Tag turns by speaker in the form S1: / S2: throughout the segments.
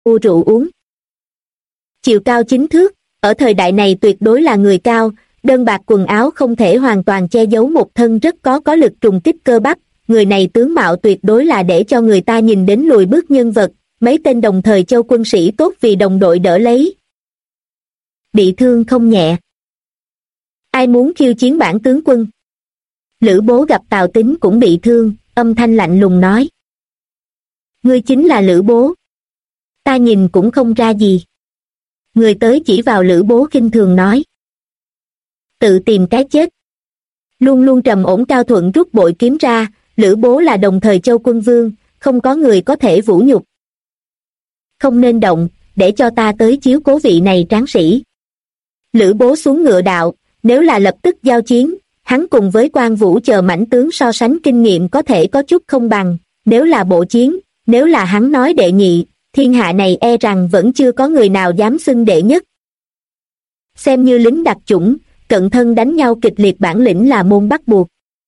S1: mua rượu uống. Chiều cao 9 thước, ở thời đại này tuyệt đối là người cao, đơn bạc quần áo không thể hoàn toàn che giấu một thân rất có lực trùng kích cơ bắp, người này tướng mạo tuyệt đối là để cho người ta nhìn đến lùi bước nhân vật, mấy tên đồng thời châu quân sĩ tốt vì đồng đội đỡ lấy. Bị thương không nhẹ. Ai muốn khiêu chiến bản tướng quân? Lữ Bố gặp Tào Tín cũng bị thương, âm thanh lạnh lùng nói. Ngươi chính là Lữ Bố. Ta nhìn cũng không ra gì. Người tới chỉ vào Lữ Bố khinh thường nói. Tự tìm cái chết. Luôn luôn trầm ổn Cao Thuận rút bội kiếm ra, Lữ Bố là đồng thời châu quân vương, không có người có thể vũ nhục. Không nên động, để cho ta tới chiếu cố vị này tráng sĩ. Lữ Bố xuống ngựa đạo, nếu là lập tức giao chiến, hắn cùng với Quan Vũ chờ mãnh tướng so sánh kinh nghiệm có thể có chút không bằng, nếu là bộ chiến, nếu là hắn nói đệ nhị, thiên hạ này e rằng vẫn chưa có người nào dám xưng đệ nhất. Xem như lính đặc chủng, cận thân đánh nhau kịch liệt bản lĩnh là môn bắt buộc.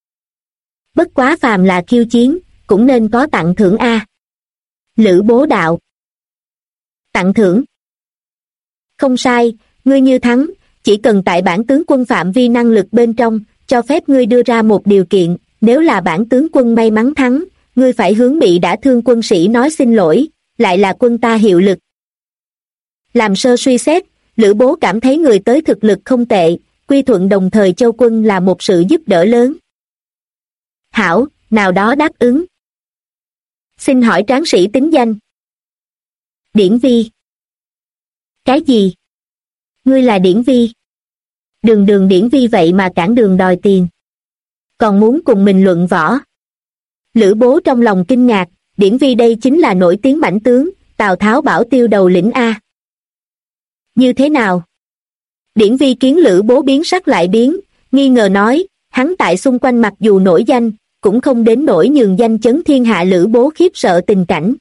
S1: Bất quá phàm là khiêu chiến, cũng nên có tặng thưởng a. Lữ Bố đạo. Tặng thưởng. Không sai, ngươi như thắng, chỉ cần tại bản tướng quân phạm vi năng lực bên trong, cho phép ngươi đưa ra một điều kiện, nếu là bản tướng quân may mắn thắng, ngươi phải hướng bị đã thương quân sĩ nói xin lỗi, lại là quân ta hiệu lực. Làm sơ suy xét, Lữ Bố cảm thấy người tới thực lực không tệ, quy thuận đồng thời châu quân là một sự giúp đỡ lớn. Hảo, nào đó đáp ứng. Xin hỏi tráng sĩ tính danh. Điển Vi. Cái gì? Ngươi là Điển Vi? Đường Điển Vi vậy mà cản đường đòi tiền. Còn muốn cùng mình luận võ. Lữ Bố trong lòng kinh ngạc, Điển Vi đây chính là nổi tiếng mãnh tướng, Tào Tháo bảo tiêu đầu lĩnh A. Như thế nào? Điển Vi kiến Lữ Bố biến sắc lại biến, nghi ngờ nói, hắn tại xung quanh mặc dù nổi danh, cũng không đến nỗi nhường danh chấn thiên hạ. Lữ Bố khiếp sợ tình cảnh.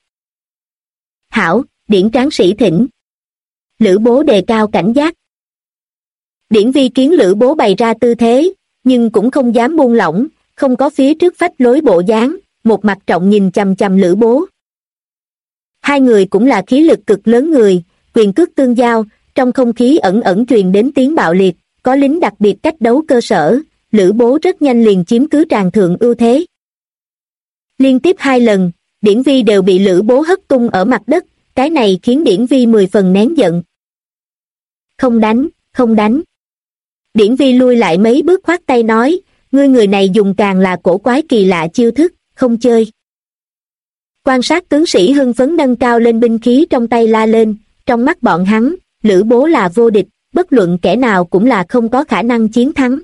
S1: Hảo, Điển tráng sĩ thỉnh. Lữ Bố đề cao cảnh giác. Điển Vi kiến Lữ Bố bày ra tư thế, nhưng cũng không dám buông lỏng, không có phía trước phách lối bộ dáng, một mặt trọng nhìn chằm chằm Lữ Bố. Hai người cũng là khí lực cực lớn người, quyền cước tương giao, trong không khí ẩn truyền đến tiếng bạo liệt, có lính đặc biệt cách đấu cơ sở, Lữ Bố rất nhanh liền chiếm cứ tràng thượng ưu thế. Liên tiếp 2 lần, Điển Vi đều bị Lữ Bố hất tung ở mặt đất, cái này khiến Điển Vi 10 phần nén giận. Không đánh, không đánh. Điển Vi lui lại mấy bước khoát tay nói, ngươi người này dùng càng là cổ quái kỳ lạ chiêu thức, không chơi. Quan sát tướng sĩ hưng phấn nâng cao lên binh khí trong tay la lên, trong mắt bọn hắn, Lữ Bố là vô địch, bất luận kẻ nào cũng là không có khả năng chiến thắng.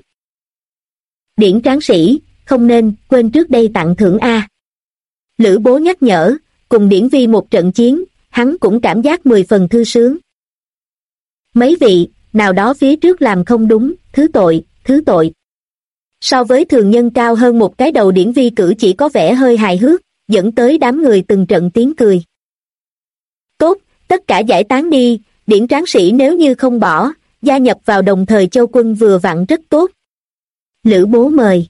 S1: Điển tráng sĩ, không nên, quên trước đây tặng thưởng A. Lữ Bố nhắc nhở, cùng Điển Vi một trận chiến, hắn cũng cảm giác 10 phần thư sướng. Mấy vị, nào đó phía trước làm không đúng, thứ tội, thứ tội. So với thường nhân cao hơn một cái đầu, Điển Vi cử chỉ có vẻ hơi hài hước, dẫn tới đám người từng trận tiếng cười. Tốt, tất cả giải tán đi, Điển tráng sĩ nếu như không bỏ, gia nhập vào đồng thời châu quân vừa vặn rất tốt. Lữ Bố mời.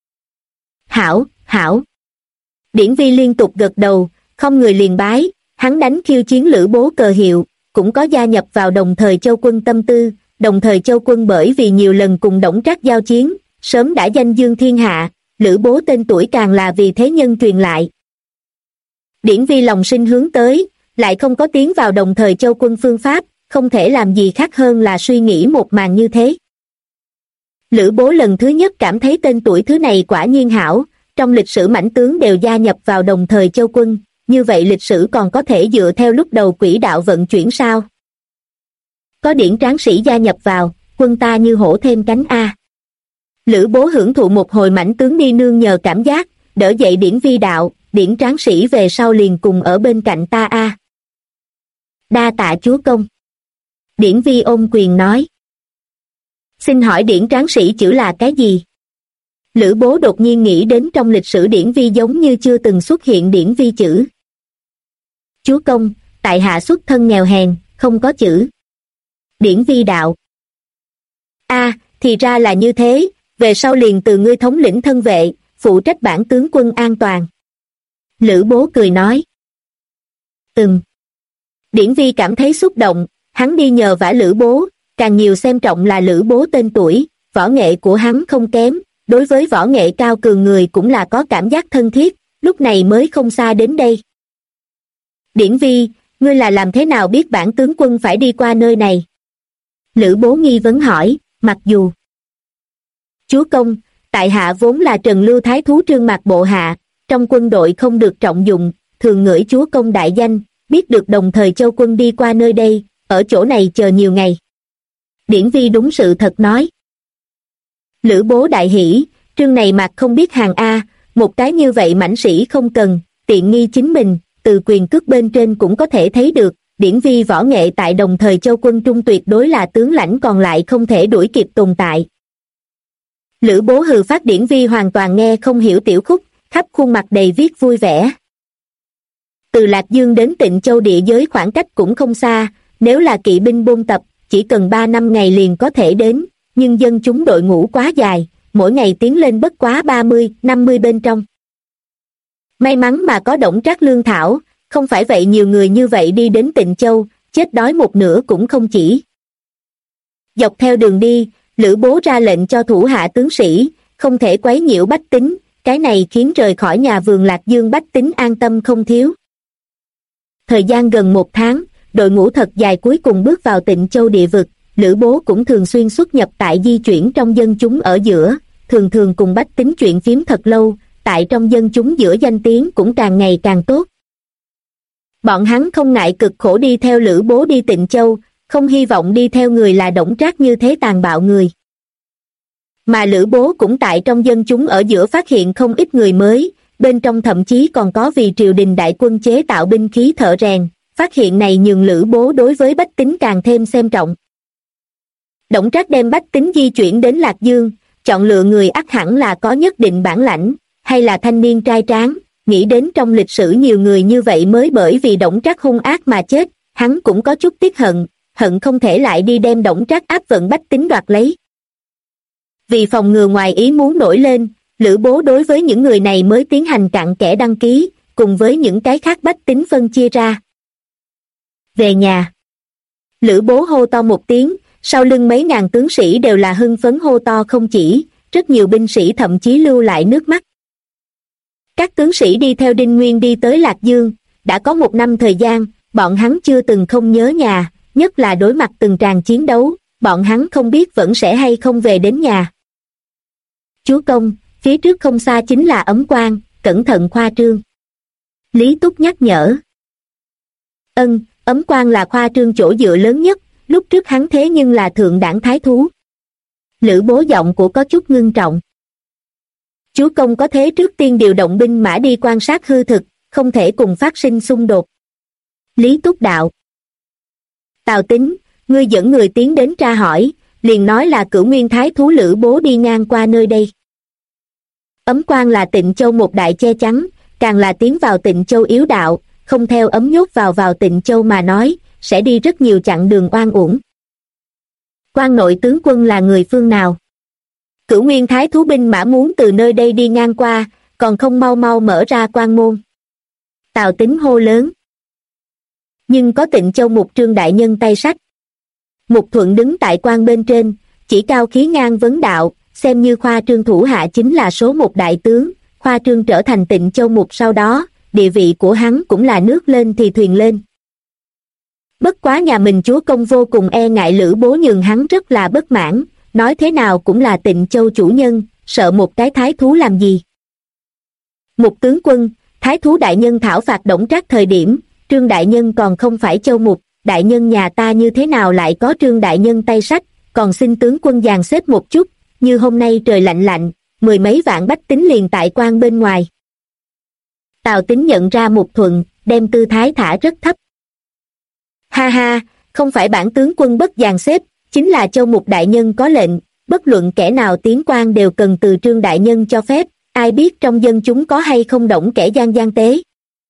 S1: Hảo, hảo. Điển Vi liên tục gật đầu, không người liền bái, hắn đánh khiêu chiến Lữ Bố cờ hiệu, cũng có gia nhập vào đồng thời châu quân tâm tư. Đồng thời châu quân bởi vì nhiều lần cùng Đổng Trác giao chiến, sớm đã danh dương thiên hạ, Lữ Bố tên tuổi càng là vì thế nhân truyền lại. Điển Vi lòng sinh hướng tới, lại không có tiến vào đồng thời châu quân phương pháp, không thể làm gì khác hơn là suy nghĩ một màn như thế. Lữ Bố lần thứ nhất cảm thấy tên tuổi thứ này quả nhiên hảo, trong lịch sử mãnh tướng đều gia nhập vào đồng thời châu quân, như vậy lịch sử còn có thể dựa theo lúc đầu quỹ đạo vận chuyển sao? Có Điển tráng sĩ gia nhập vào, quân ta như hổ thêm cánh A. Lữ Bố hưởng thụ một hồi mãnh tướng đi nương nhờ cảm giác, đỡ dậy Điển Vi đạo, Điển tráng sĩ về sau liền cùng ở bên cạnh ta A. Đa tạ chúa công. Điển Vi ôm quyền nói. Xin hỏi Điển tráng sĩ chữ là cái gì? Lữ Bố đột nhiên nghĩ đến trong lịch sử Điển Vi giống như chưa từng xuất hiện Điển Vi chữ. Chúa công, tại hạ xuất thân nghèo hèn, không có chữ. Điển Vi đạo. Thì ra là như thế, về sau liền từ ngươi thống lĩnh thân vệ, phụ trách bản tướng quân an toàn. Lữ Bố cười nói. Điển Vi cảm thấy xúc động, hắn đi nhờ vả Lữ Bố, càng nhiều xem trọng là Lữ Bố tên tuổi, võ nghệ của hắn không kém, đối với võ nghệ cao cường người cũng là có cảm giác thân thiết, lúc này mới không xa đến đây. Điển Vi, ngươi là làm thế nào biết bản tướng quân phải đi qua nơi này? Lữ Bố nghi vấn hỏi, mặc dù chúa công, tại hạ vốn là Trần Lưu Thái Thú Trương Mạc bộ hạ, trong quân đội không được trọng dụng, thường ngửi chúa công đại danh, biết được Đồng Thời Châu quân đi qua nơi đây, ở chỗ này chờ nhiều ngày. Điển Vi đúng sự thật nói. Lữ Bố đại hỉ, Trương này Mạc không biết hàng A, một cái như vậy mãnh sĩ không cần, tiện nghi chính mình, từ quyền cước bên trên cũng có thể thấy được, Điển Vi võ nghệ tại Đồng Thời Châu quân trung tuyệt đối là tướng lãnh còn lại không thể đuổi kịp tồn tại. Lữ Bố hừ phát, Điển Vi hoàn toàn nghe không hiểu tiểu khúc, khắp khuôn mặt đầy viết vui vẻ. Từ Lạc Dương đến Tịnh Châu địa giới khoảng cách cũng không xa, nếu là kỵ binh buôn tập, chỉ cần 3-5 ngày liền có thể đến, nhưng dân chúng đội ngũ quá dài, mỗi ngày tiến lên bất quá 30-50 bên trong. May mắn mà có Đổng Trác lương thảo, không phải vậy nhiều người như vậy đi đến Tịnh Châu, chết đói một nửa cũng không chỉ. Dọc theo đường đi, Lữ Bố ra lệnh cho thủ hạ tướng sĩ, không thể quấy nhiễu bách tính, cái này khiến rời khỏi nhà vườn Lạc Dương bách tính an tâm không thiếu. Thời gian gần 1 tháng, đội ngũ thật dài cuối cùng bước vào Tịnh Châu địa vực, Lữ Bố cũng thường xuyên xuất nhập tại di chuyển trong dân chúng ở giữa, thường thường cùng bách tính chuyện phím thật lâu, tại trong dân chúng giữa danh tiếng cũng càng ngày càng tốt. Bọn hắn không ngại cực khổ đi theo Lữ Bố đi Tịnh Châu, không hy vọng đi theo người là Đổng Trác như thế tàn bạo người. Mà Lữ Bố cũng tại trong dân chúng ở giữa phát hiện không ít người mới, bên trong thậm chí còn có vì triều đình đại quân chế tạo binh khí thợ rèn, phát hiện này nhường Lữ Bố đối với bách tính càng thêm xem trọng. Đổng Trác đem bách tính di chuyển đến Lạc Dương, chọn lựa người ắt hẳn là có nhất định bản lãnh, hay là thanh niên trai tráng, nghĩ đến trong lịch sử nhiều người như vậy mới bởi vì Đổng Trác hung ác mà chết, hắn cũng có chút tiếc hận, hận không thể lại đi đem Đổng Trác áp vận bách tính đoạt lấy. Vì phòng ngừa ngoài ý muốn nổi lên, Lữ Bố đối với những người này mới tiến hành cặn kẽ đăng ký, cùng với những cái khác bách tính phân chia ra. Về nhà. Lữ Bố hô to một tiếng, sau lưng mấy ngàn tướng sĩ đều là hưng phấn hô to không chỉ, rất nhiều binh sĩ thậm chí lưu lại nước mắt. Các tướng sĩ đi theo Đinh Nguyên đi tới Lạc Dương, đã có 1 năm thời gian, bọn hắn chưa từng không nhớ nhà, nhất là đối mặt từng tràng chiến đấu, bọn hắn không biết vẫn sẽ hay không về đến nhà. Chúa công, phía trước không xa chính là Ấm Quan, cẩn thận khoa trương. Lý Túc nhắc nhở. Ân, Ấm Quan là khoa trương chỗ dựa lớn nhất, lúc trước hắn thế nhưng là thượng đảng thái thú. Lữ Bố giọng của có chút ngưng trọng. Chúa công có thế trước tiên điều động binh mã đi quan sát hư thực, không thể cùng phát sinh xung đột. Lý Túc đạo. Tào Tín, ngươi dẫn người tiến đến tra hỏi, liền nói là Cửu Nguyên Thái Thú Lữ Bố đi ngang qua nơi đây. Ấm Quan là Tịnh Châu một đại che chắn, càng là tiến vào Tịnh Châu yếu đạo, không theo ấm nhốt vào Tịnh Châu mà nói, sẽ đi rất nhiều chặng đường oan uổng. Quan nội tướng quân là người phương nào? Cửu Nguyên Thái Thú binh mã muốn từ nơi đây đi ngang qua, còn không mau mau mở ra quan môn. Tào Tín hô lớn. Nhưng có Tịnh Châu Mục Trương đại nhân tay sách. Mục Thuận đứng tại quan bên trên, chỉ cao khí ngang vấn đạo, xem như Khoa Trương thủ hạ chính là số 1 đại tướng, Khoa Trương trở thành Tịnh Châu Mục sau đó, địa vị của hắn cũng là nước lên thì thuyền lên. Bất quá nhà mình chúa công vô cùng e ngại Lữ Bố nhường hắn rất là bất mãn, nói thế nào cũng là Tịnh Châu chủ nhân, sợ một cái thái thú làm gì. Mục tướng quân, thái thú đại nhân thảo phạt Đổng Trác thời điểm, Trương đại nhân còn không phải Châu Mục, đại nhân nhà ta như thế nào lại có Trương đại nhân tay sách, còn xin tướng quân dàn xếp một chút, như hôm nay trời lạnh lạnh, 10 mấy vạn bách tính liền tại quan bên ngoài. Tào Tín nhận ra Mục Thuận, đem tư thái thả rất thấp. Ha ha, không phải bản tướng quân bất dàn xếp, chính là Châu Mục đại nhân có lệnh, bất luận kẻ nào tiến quan đều cần từ Trương đại nhân cho phép, ai biết trong dân chúng có hay không động kẻ gian tế.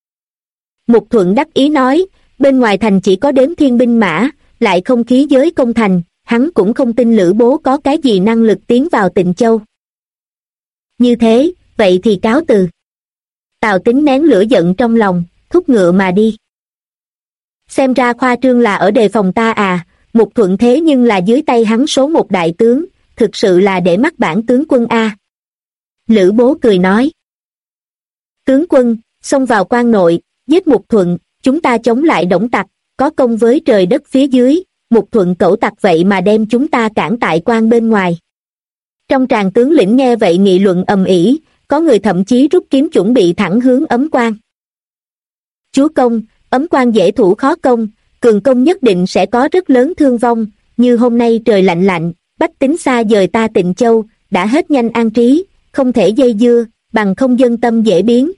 S1: Mục Thuận đắc ý nói, bên ngoài thành chỉ có đếm thiên binh mã, lại không khí giới công thành, hắn cũng không tin Lữ Bố có cái gì năng lực tiến vào Tịnh Châu. Như thế, vậy thì cáo từ. Tào Tín nén lửa giận trong lòng, thúc ngựa mà đi. Xem ra Khoa Trương là ở đề phòng ta à, Mục Thuận thế nhưng là dưới tay hắn số một đại tướng, thực sự là để mắt bản tướng quân a. Lữ Bố cười nói. Tướng quân, xông vào quan nội, giết Mục Thuận, chúng ta chống lại Đổng tặc, có công với trời đất phía dưới, Mục Thuận cẩu tặc vậy mà đem chúng ta cản tại quan bên ngoài. Trong tràng tướng lĩnh nghe vậy nghị luận ầm ĩ, có người thậm chí rút kiếm chuẩn bị thẳng hướng Ấm Quan. Chúa công, Ấm Quan dễ thủ khó công, cường công nhất định sẽ có rất lớn thương vong, như hôm nay trời lạnh lạnh, bách tính xa dời ta Tịnh Châu, đã hết nhanh an trí, không thể dây dưa, bằng không dân tâm dễ biến.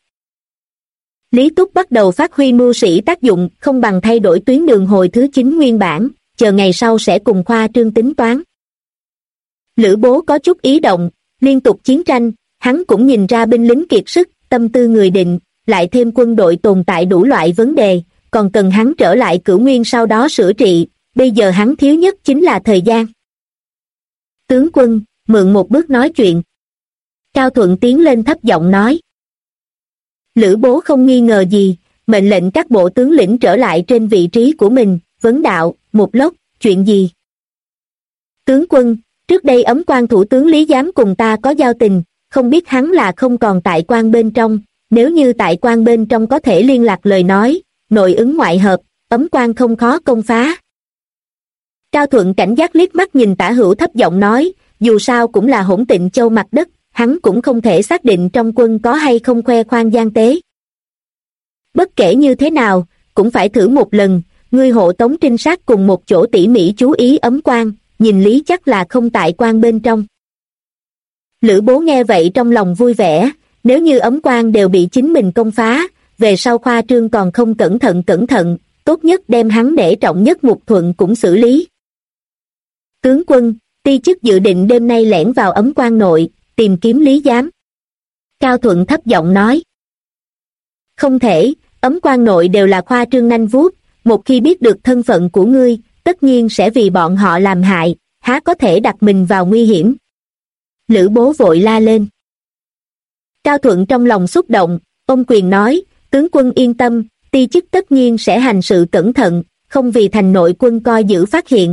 S1: Lý Túc bắt đầu phát huy mưu sĩ tác dụng, không bằng thay đổi tuyến đường hồi thứ 9 nguyên bản, chờ ngày sau sẽ cùng Khoa Trương tính toán. Lữ Bố có chút ý động, liên tục chiến tranh, hắn cũng nhìn ra binh lính kiệt sức, tâm tư người định, lại thêm quân đội tồn tại đủ loại vấn đề, còn cần hắn trở lại Cửu Nguyên sau đó sửa trị, bây giờ hắn thiếu nhất chính là thời gian. Tướng quân, mượn một bước nói chuyện. Cao Thuận tiến lên thấp giọng nói. Lữ Bố không nghi ngờ gì, mệnh lệnh các bộ tướng lĩnh trở lại trên vị trí của mình, vấn đạo, một lốc, chuyện gì? Tướng quân, trước đây Ấm Quan thủ tướng Lý Giám cùng ta có giao tình, không biết hắn là không còn tại quan bên trong, nếu như tại quan bên trong có thể liên lạc lời nói, nội ứng ngoại hợp, Ấm Quan không khó công phá. Cao Thuận cảnh giác liếc mắt nhìn Tả Hữu thấp giọng nói, dù sao cũng là hỗn Tịnh Châu mặt đất, hắn cũng không thể xác định trong quân có hay không khoe khoang gian tế. Bất kể như thế nào, cũng phải thử một lần, ngươi hộ tống trinh sát cùng một chỗ tỉ mỉ chú ý Ấm Quan, nhìn lý chắc là không tại quan bên trong. Lữ Bố nghe vậy trong lòng vui vẻ, nếu như Ấm Quan đều bị chính mình công phá, về sau Khoa Trương còn không cẩn thận, tốt nhất đem hắn để trọng nhất Mục Thuận cũng xử lý. Tướng quân, ti chức dự định đêm nay lẻn vào Ấm Quan nội, tìm kiếm Lý Giám. Cao Thuận thấp giọng nói. Không thể, Ấm Quan nội đều là Khoa Trương nanh vuốt, một khi biết được thân phận của ngươi, tất nhiên sẽ vì bọn họ làm hại, há có thể đặt mình vào nguy hiểm. Lữ Bố vội la lên. Cao Thuận trong lòng xúc động, ôm quyền nói, tướng quân yên tâm, ti chức tất nhiên sẽ hành sự cẩn thận, không vì thành nội quân coi giữ phát hiện.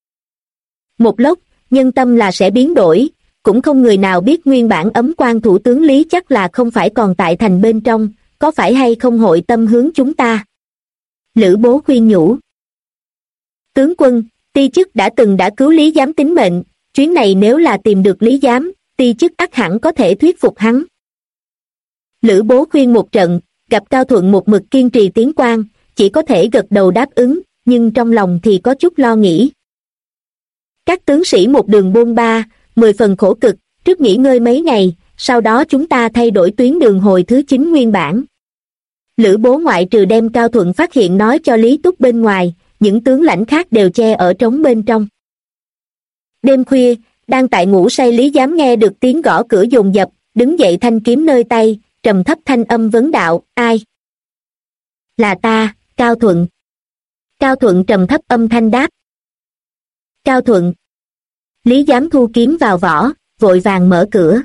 S1: Một lúc, nhân tâm là sẽ biến đổi, cũng không người nào biết nguyên bản Ấm Quan thủ tướng Lý chắc là không phải còn tại thành bên trong, có phải hay không hội tâm hướng chúng ta. Lữ Bố khuyên nhủ. Tướng quân, ti chức đã cứu Lý Giám tính mệnh, chuyến này nếu là tìm được Lý Giám, ti chức ắt hẳn có thể thuyết phục hắn. Lữ Bố khuyên một trận, gặp Cao Thuận một mực kiên trì tiến quan, chỉ có thể gật đầu đáp ứng, nhưng trong lòng thì có chút lo nghĩ. Các tướng sĩ một đường bôn ba, 10 phần khổ cực, trước nghỉ ngơi mấy ngày, sau đó chúng ta thay đổi tuyến đường hồi thứ 9 nguyên bản. Lữ Bố ngoại trừ đem Cao Thuận phát hiện nói cho Lý Túc bên ngoài, những tướng lãnh khác đều che ở trống bên trong. Đêm khuya, đang tại ngủ say Lý Giám nghe được tiếng gõ cửa dồn dập, đứng dậy thanh kiếm nơi tay, trầm thấp thanh âm vấn đạo, ai? Là ta, Cao Thuận. Cao Thuận trầm thấp âm thanh đáp. Cao Thuận. Lý Giám thu kiếm vào vỏ, vội vàng mở cửa.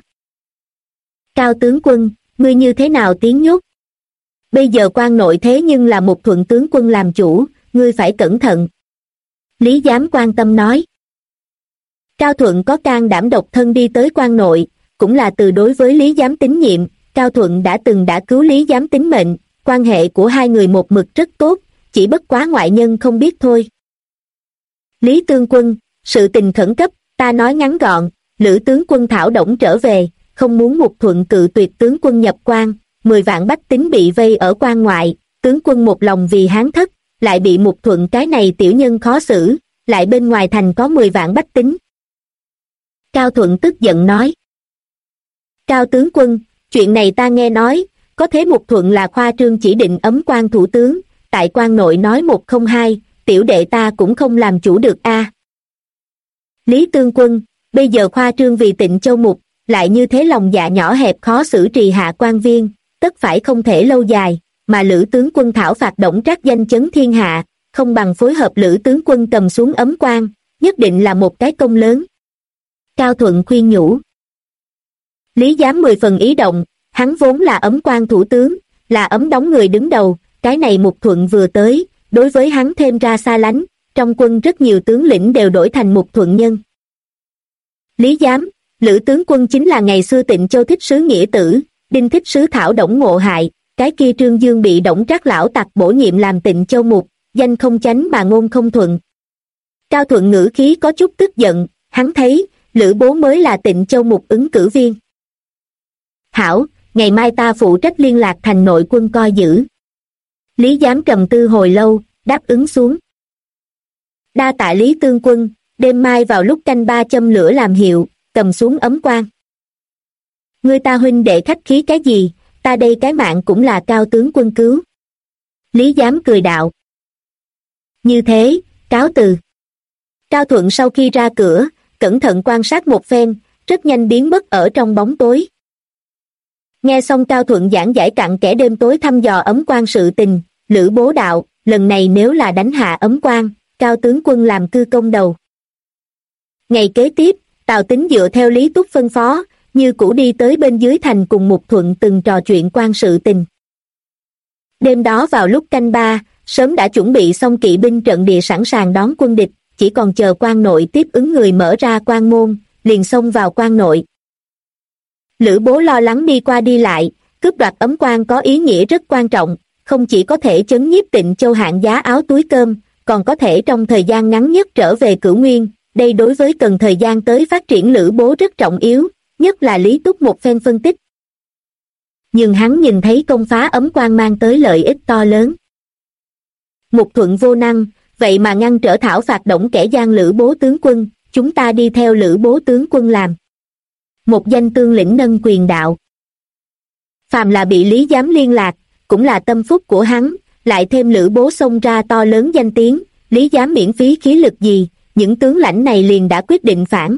S1: Cao tướng quân, ngươi như thế nào tiếng nhốt? Bây giờ quan nội thế nhưng là một Thuận tướng quân làm chủ, ngươi phải cẩn thận. Lý Giám quan tâm nói. Cao Thuận có can đảm độc thân đi tới quan nội, cũng là từ đối với Lý Giám tín nhiệm, Cao Thuận đã cứu Lý Giám tính mệnh, quan hệ của hai người một mực rất tốt, chỉ bất quá ngoại nhân không biết thôi. Lý tướng quân, sự tình khẩn cấp, ta nói ngắn gọn, Lữ tướng quân thảo động trở về, không muốn một Thuận cự tuyệt tướng quân nhập quan, 10 vạn bách tính bị vây ở quan ngoại, tướng quân một lòng vì hán thất, lại bị một Thuận cái này tiểu nhân khó xử, lại bên ngoài thành có 10 vạn bách tính. Cao Thuận tức giận nói. Cao tướng quân, chuyện này ta nghe nói, có thế một Thuận là Khoa Trương chỉ định Ấm Quan thủ tướng, tại quan nội nói 102, tiểu đệ ta cũng không làm chủ được a. Lý tướng quân, bây giờ Khoa Trương vì Tịnh Châu mục, lại như thế lòng dạ nhỏ hẹp khó xử trì hạ quan viên, tất phải không thể lâu dài, mà Lữ tướng quân thảo phạt Đổng Trác danh chấn thiên hạ, không bằng phối hợp Lữ tướng quân cầm xuống Ấm Quan, nhất định là một cái công lớn. Cao Thuận khuyên nhủ. Lý Giám 10 phần ý động, hắn vốn là Ấm Quan thủ tướng, là Ấm Đóng người đứng đầu, cái này một Thuận vừa tới, đối với hắn thêm ra xa lánh, trong quân rất nhiều tướng lĩnh đều đổi thành Mục Thuận nhân. Lý Giám, Lữ tướng quân chính là ngày xưa Tịnh Châu thích sứ Nghĩa Tử, Đinh thích sứ Thảo Đổng ngộ hại, cái kia Trương Dương bị Đổng Trác lão tặc bổ nhiệm làm Tịnh Châu Mục, danh không chánh mà ngôn không thuận. Cao Thuận ngữ khí có chút tức giận, hắn thấy, Lữ bố mới là Tịnh Châu Mục ứng cử viên. Hảo, ngày mai ta phụ trách liên lạc thành nội quân coi giữ. Lý Giám trầm tư hồi lâu, đáp ứng xuống. Đa tạ Lý tướng quân, đêm mai vào lúc canh 3 châm lửa làm hiệu, cầm xuống ấm quan. Ngươi ta huynh đệ khách khí cái gì, ta đây cái mạng cũng là Cao tướng quân cứu. Lý Giám cười đạo. Như thế, cáo từ. Cao Thuận sau khi ra cửa, cẩn thận quan sát một phen, rất nhanh biến mất ở trong bóng tối. Nghe xong Cao Thuận giảng giải cặn kẽ đêm tối thăm dò ấm quan sự tình, Lữ bố đạo, lần này nếu là đánh hạ ấm quan, Cao tướng quân làm cư công đầu. Ngày kế tiếp, Tào Tín dựa theo Lý Túc phân phó, như cũ đi tới bên dưới thành cùng Mục Thuận từng trò chuyện quan sự tình. Đêm đó vào lúc canh 3, sớm đã chuẩn bị xong kỵ binh trận địa sẵn sàng đón quân địch, chỉ còn chờ quan nội tiếp ứng người mở ra quan môn, liền xông vào quan nội. Lữ bố lo lắng đi qua đi lại, cướp đoạt ấm quan có ý nghĩa rất quan trọng, không chỉ có thể chấn nhiếp Tịnh Châu hạng giá áo túi cơm, còn có thể trong thời gian ngắn nhất trở về Cửu Nguyên, đây đối với cần thời gian tới phát triển Lữ bố rất trọng yếu, nhất là Lý Túc một phen phân tích. Nhưng hắn nhìn thấy công phá ấm quan mang tới lợi ích to lớn. Mục Thuận vô năng, vậy mà ngăn trở thảo phạt Đổng kẻ gian Lữ bố tướng quân, chúng ta đi theo Lữ bố tướng quân làm. Một danh tương lĩnh nâng quyền đạo. Phàm là bị Lý Giám liên lạc, cũng là tâm phúc của hắn, lại thêm Lữ bố xông ra to lớn danh tiếng, Lý Giám miễn phí khí lực gì, những tướng lãnh này liền đã quyết định phản.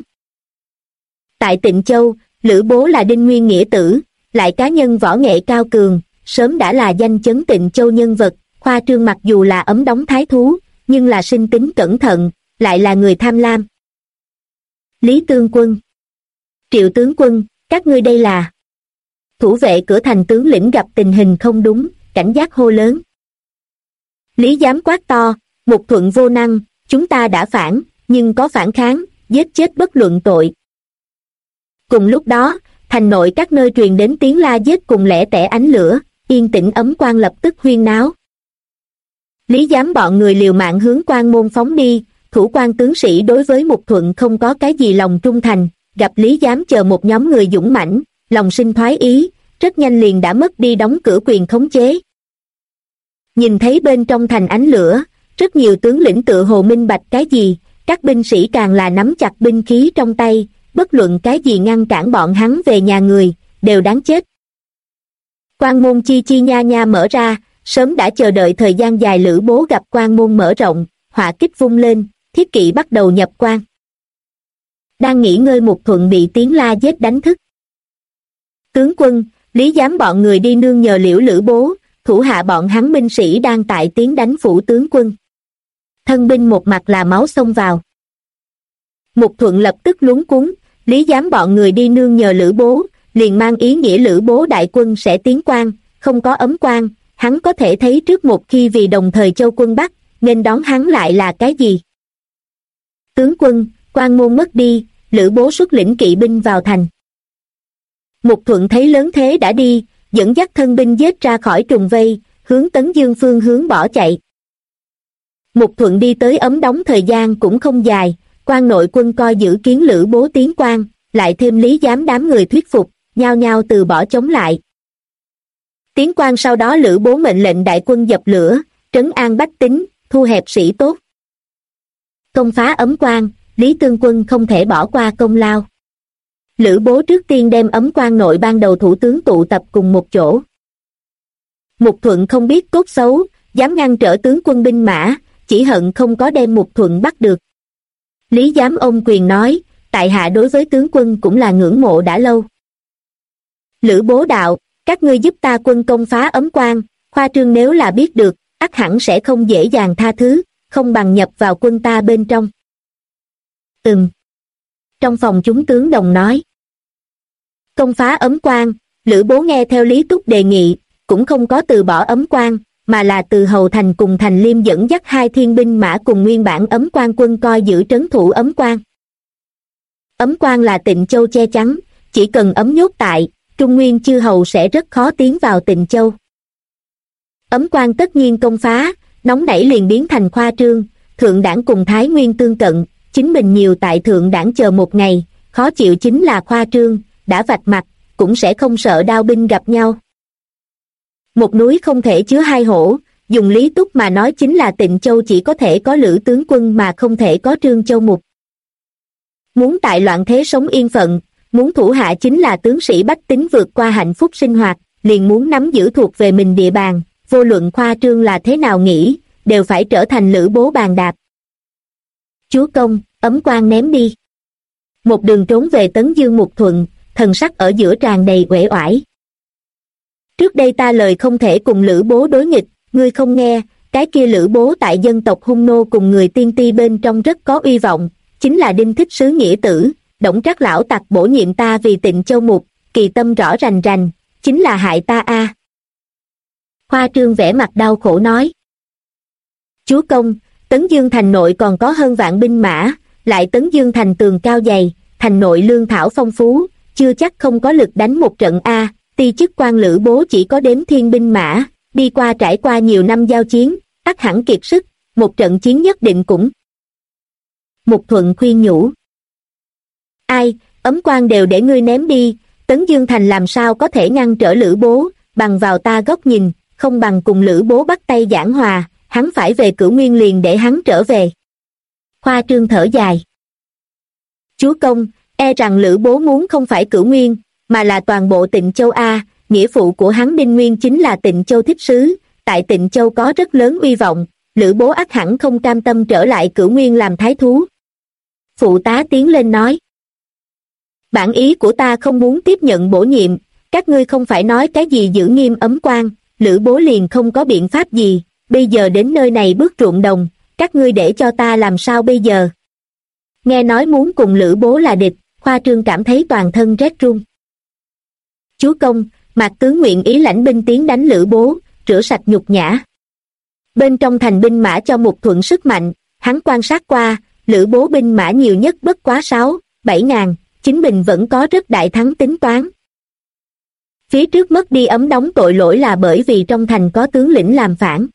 S1: Tại Tịnh Châu, Lữ bố là Đinh Nguyên nghĩa tử, lại cá nhân võ nghệ cao cường, sớm đã là danh chấn Tịnh Châu nhân vật, khoa trương mặc dù là ấm đóng thái thú, nhưng là sinh tính cẩn thận, lại là người tham lam. Lý tướng quân, Triệu tướng quân, các ngươi đây là... Thủ vệ cửa thành tướng lĩnh gặp tình hình không đúng, cảnh giác hô lớn. Lý Giám quát to, Mục Thuận vô năng, chúng ta đã phản, nhưng có phản kháng, giết chết bất luận tội. Cùng lúc đó, thành nội các nơi truyền đến tiếng la giết cùng lẻ tẻ ánh lửa, yên tĩnh ấm quan lập tức huyên náo. Lý Giám bọn người liều mạng hướng quan môn phóng đi, thủ quan tướng sĩ đối với Mục Thuận không có cái gì lòng trung thành, gặp Lý Giám chờ một nhóm người dũng mãnh, lòng sinh thoái ý, rất nhanh liền đã mất đi đóng cửa quyền khống chế. Nhìn thấy bên trong thành ánh lửa, rất nhiều tướng lĩnh tự hồ minh bạch cái gì, các binh sĩ càng là nắm chặt binh khí trong tay, bất luận cái gì ngăn cản bọn hắn về nhà người, đều đáng chết. Quan môn chi chi nha nha mở ra, sớm đã chờ đợi thời gian dài Lữ bố gặp quan môn mở rộng, hỏa kích vung lên, thiết kỵ bắt đầu nhập quan. Đang nghỉ ngơi Mục Thuận bị tiếng la giết đánh thức. Tướng quân, Lý Giám bọn người đi nương nhờ liễu Lữ bố, thủ hạ bọn hắn binh sĩ đang tại tiến đánh phủ tướng quân. Thân binh một mặt là máu xông vào. Mục Thuận lập tức luống cuống, Lý Giám bọn người đi nương nhờ Lữ bố, liền mang ý nghĩa Lữ bố đại quân sẽ tiến quan, không có ấm quan, hắn có thể thấy trước một khi vì đồng thời Châu quân Bắc, nên đón hắn lại là cái gì. Tướng quân, quan môn mất đi, Lữ bố xuất lĩnh kỵ binh vào thành. Mục Thuận thấy lớn thế đã đi, dẫn dắt thân binh giết ra khỏi trùng vây, hướng Tấn Dương phương hướng bỏ chạy. Mục Thuận đi tới ấm đóng thời gian cũng không dài, quan nội quân coi giữ kiến Lữ bố tiến quan, lại thêm Lý Giám đám người thuyết phục, nhao nhao từ bỏ chống lại. Tiến quan sau đó Lữ bố mệnh lệnh đại quân dập lửa, trấn an bách tính, thu hẹp sĩ tốt. Công phá ấm quan, Lý tướng quân không thể bỏ qua công lao. Lữ bố trước tiên đem ấm quan nội ban đầu thủ tướng tụ tập cùng một chỗ. Mục Thuận không biết cốt xấu, dám ngăn trở tướng quân binh mã, chỉ hận không có đem Mục Thuận bắt được. Lý Giám ôm quyền nói, tại hạ đối với tướng quân cũng là ngưỡng mộ đã lâu. Lữ bố đạo, các ngươi giúp ta quân công phá ấm quan, khoa trương nếu là biết được, ắt hẳn sẽ không dễ dàng tha thứ, không bằng nhập vào quân ta bên trong. Trong phòng chúng tướng đồng nói. Công phá ấm quan, Lữ bố nghe theo Lý Túc đề nghị, cũng không có từ bỏ ấm quan, mà là từ Hầu Thành cùng Thành Liêm dẫn dắt 2 thiên binh mã cùng nguyên bản Ấm Quan quân coi giữ trấn thủ Ấm Quan. Ấm Quan là Tịnh Châu che chắn, chỉ cần Ấm nhốt tại, Trung Nguyên chư hầu sẽ rất khó tiến vào Tịnh Châu. Ấm Quan tất nhiên công phá, nóng nảy liền biến thành khoa trương, thượng đảng cùng Thái Nguyên tương cận, chính mình nhiều tại thượng đảng chờ một ngày, khó chịu chính là khoa trương, đã vạch mặt, cũng sẽ không sợ đao binh gặp nhau. Một núi không thể chứa 2 hổ, dùng Lý Túc mà nói chính là Tịnh Châu chỉ có thể có Lữ tướng quân mà không thể có Trương Châu Mục. Muốn tại loạn thế sống yên phận, muốn thủ hạ chính là tướng sĩ bách tính vượt qua hạnh phúc sinh hoạt, liền muốn nắm giữ thuộc về mình địa bàn, vô luận khoa trương là thế nào nghĩ, đều phải trở thành Lữ Bố bàn đạp. Chúa công, Ấm Quan ném đi. Một đường trốn về Tấn Dương Mục Thuận, thần sắc ở giữa tràn đầy uể oải. Trước đây ta lời không thể cùng Lữ Bố đối nghịch, ngươi không nghe, cái kia Lữ Bố tại dân tộc Hung Nô cùng người tiên ti bên trong rất có uy vọng, chính là Đinh Thích Sứ nghĩa tử, Đổng Trác lão tặc bổ nhiệm ta vì Tịnh Châu Mục, kỳ tâm rõ rành rành, chính là hại ta a. Khoa trương vẻ mặt đau khổ nói. Chúa công, Tấn Dương thành nội còn có hơn vạn binh mã, lại Tấn Dương thành tường cao dày, thành nội lương thảo phong phú, chưa chắc không có lực đánh một trận a. Ti chức quan Lữ Bố chỉ có đếm thiên binh mã, đi qua trải qua nhiều năm giao chiến, ắt hẳn kiệt sức, một trận chiến nhất định cũng. Mục Thuận khuyên nhủ. Ai, Ấm Quan đều để ngươi ném đi, Tấn Dương thành làm sao có thể ngăn trở Lữ Bố, bằng vào ta góc nhìn, không bằng cùng Lữ Bố bắt tay giảng hòa, hắn phải về Cửu Nguyên liền để hắn trở về. Khoa trương thở dài. Chúa công, e rằng Lữ Bố muốn không phải Cửu Nguyên, mà là toàn bộ Tịnh Châu a, nghĩa phụ của hắn Đinh Nguyên chính là Tịnh Châu thích sứ, tại Tịnh Châu có rất lớn uy vọng, Lữ Bố ắt hẳn không cam tâm trở lại Cửu Nguyên làm thái thú. Phụ tá tiến lên nói. Bản ý của ta không muốn tiếp nhận bổ nhiệm, các ngươi không phải nói cái gì giữ nghiêm Ấm Quan, Lữ Bố liền không có biện pháp gì, bây giờ đến nơi này bước ruộng đồng, các ngươi để cho ta làm sao bây giờ? Nghe nói muốn cùng Lữ Bố là địch, Khoa trương cảm thấy toàn thân rét run. Chúa công, Mạc tướng nguyện ý lãnh binh tiến đánh Lữ Bố, rửa sạch nhục nhã. Bên trong thành binh mã cho Mục Thuận sức mạnh, hắn quan sát qua, Lữ Bố binh mã nhiều nhất bất quá 6-7 ngàn, chính mình vẫn có rất đại thắng tính toán. Phía trước mất đi Ấm đóng tội lỗi là bởi vì trong thành có tướng lĩnh làm phản.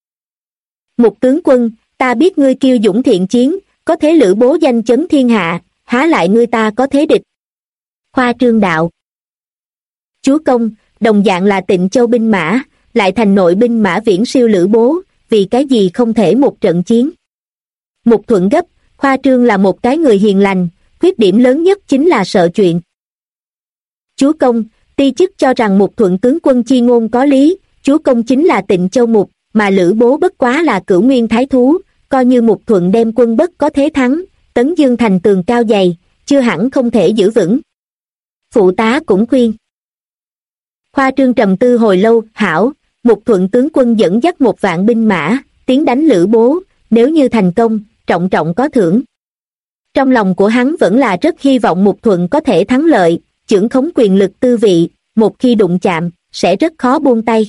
S1: Mục tướng quân, ta biết ngươi kiêu dũng thiện chiến, có thế Lữ Bố danh chấn thiên hạ, há lại ngươi ta có thế địch. Khoa trương đạo. Chúa công, đồng dạng là Tịnh Châu binh mã, lại thành nội binh mã viễn siêu Lữ Bố, vì cái gì không thể một trận chiến. Mục Thuận gấp, Khoa trương là một cái người hiền lành, khuyết điểm lớn nhất chính là sợ chuyện. Chúa công, ti chức cho rằng Mục Thuận tướng quân chi ngôn có lý, chúa công chính là Tịnh Châu Mục, mà Lữ Bố bất quá là Cửu Nguyên thái thú, coi như Mục Thuận đem quân bất có thế thắng, Tấn Dương thành tường cao dày, chưa hẳn không thể giữ vững. Phụ tá cũng khuyên. Khoa trương trầm tư hồi lâu, hảo, Mục Thuận tướng quân dẫn dắt 1 vạn binh mã, tiến đánh Lữ Bố, nếu như thành công, trọng trọng có thưởng. Trong lòng của hắn vẫn là rất hy vọng Mục Thuận có thể thắng lợi, chưởng khống quyền lực tư vị, một khi đụng chạm, sẽ rất khó buông tay.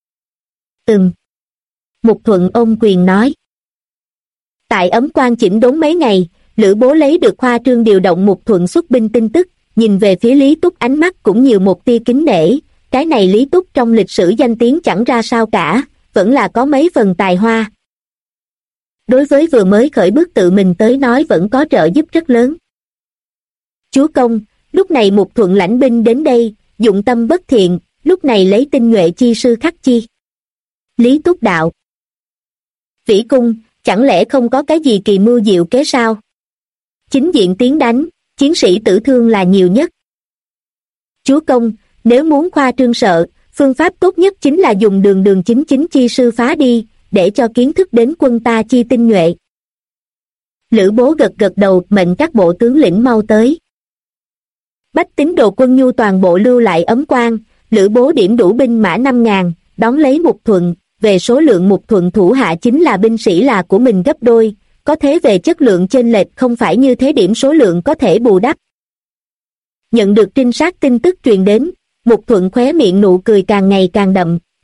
S1: Mục Thuận ôm quyền nói. Tại Ấm Quan chỉnh đốn mấy ngày, Lữ Bố lấy được Khoa trương điều động Mục Thuận xuất binh tin tức, nhìn về phía Lý Túc ánh mắt cũng nhiều một tia kính nể, cái này Lý Túc trong lịch sử danh tiếng chẳng ra sao cả, vẫn là có mấy phần tài hoa. Đối với vừa mới khởi bước tự mình tới nói vẫn có trợ giúp rất lớn. Chúa công, lúc này Mục Thuận lãnh binh đến đây, dụng tâm bất thiện, lúc này lấy tinh nhuệ chi sư khắc chi. Lý Túc đạo. Vĩ cung, chẳng lẽ không có cái gì kỳ mưu diệu kế sao? Chính diện tiến đánh, chiến sĩ tử thương là nhiều nhất. Chúa công, nếu muốn Khoa trương sợ, phương pháp tốt nhất chính là dùng đường chính chi sư phá đi, để cho kiến thức đến quân ta chi tinh nhuệ. Lữ Bố gật đầu mệnh các bộ tướng lĩnh mau tới. Bách tính đồ quân nhu toàn bộ lưu lại Ấm Quan, Lữ Bố điểm đủ binh mã 5.000, đón lấy Mục Thuận, về số lượng Mục Thuận thủ hạ chính là binh sĩ là của mình gấp đôi, có thế về chất lượng chênh lệch không phải như thế điểm số lượng có thể bù đắp. Nhận được trinh sát tin tức truyền đến, Mục Thuận khóe miệng nụ cười càng ngày càng đậm,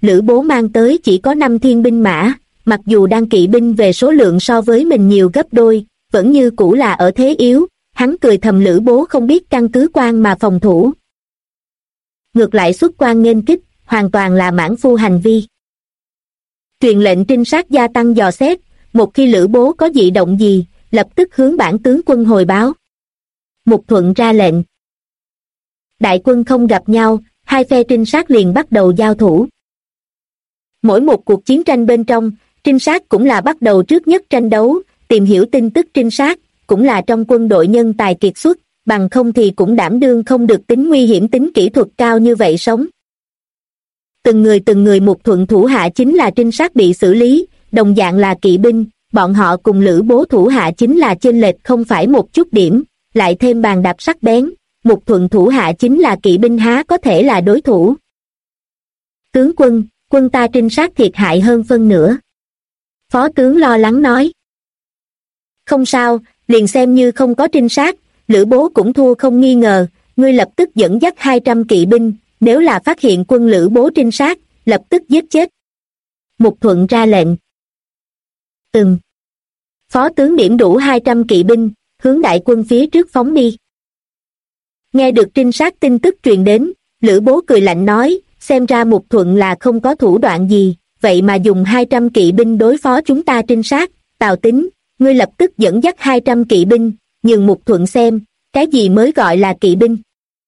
S1: Lữ Bố mang tới chỉ có 5 thiên binh mã, mặc dù đang kỵ binh về số lượng so với mình nhiều gấp đôi, vẫn như cũ là ở thế yếu. Hắn cười thầm Lữ Bố không biết căn cứ quan mà phòng thủ. Ngược lại xuất quan nghênh kích, hoàn toàn là mãn phu hành vi. Truyền lệnh trinh sát gia tăng dò xét, một khi Lữ Bố có dị động gì, lập tức hướng bản tướng quân hồi báo. Mục Thuận ra lệnh. Đại quân không gặp nhau, hai phe trinh sát liền bắt đầu giao thủ. Mỗi một cuộc chiến tranh bên trong, trinh sát cũng là bắt đầu trước nhất tranh đấu, tìm hiểu tin tức trinh sát, cũng là trong quân đội nhân tài kiệt xuất, bằng không thì cũng đảm đương không được tính nguy hiểm tính kỹ thuật cao như vậy sống. Từng người Mục Thuận thủ hạ chính là trinh sát bị xử lý, đồng dạng là kỵ binh, bọn họ cùng Lữ Bố thủ hạ chính là chênh lệch không phải một chút điểm, lại thêm bàn đạp sắc bén, Mục Thuận thủ hạ chính là kỵ binh há có thể là đối thủ. Tướng quân, quân ta trinh sát thiệt hại hơn phân nửa. Phó tướng lo lắng nói. Không sao, liền xem như không có trinh sát, Lữ Bố cũng thua không nghi ngờ, ngươi lập tức dẫn dắt 200 kỵ binh, nếu là phát hiện quân Lữ Bố trinh sát, lập tức giết chết. Mục Thuận ra lệnh. Phó tướng điểm đủ 200 kỵ binh, hướng đại quân phía trước phóng đi. Nghe được trinh sát tin tức truyền đến, Lữ Bố cười lạnh nói, xem ra Mục Thuận là không có thủ đoạn gì, vậy mà dùng 200 kỵ binh đối phó chúng ta trinh sát. Tào Tín, ngươi lập tức dẫn dắt 200 kỵ binh, nhường Mục Thuận xem, cái gì mới gọi là kỵ binh.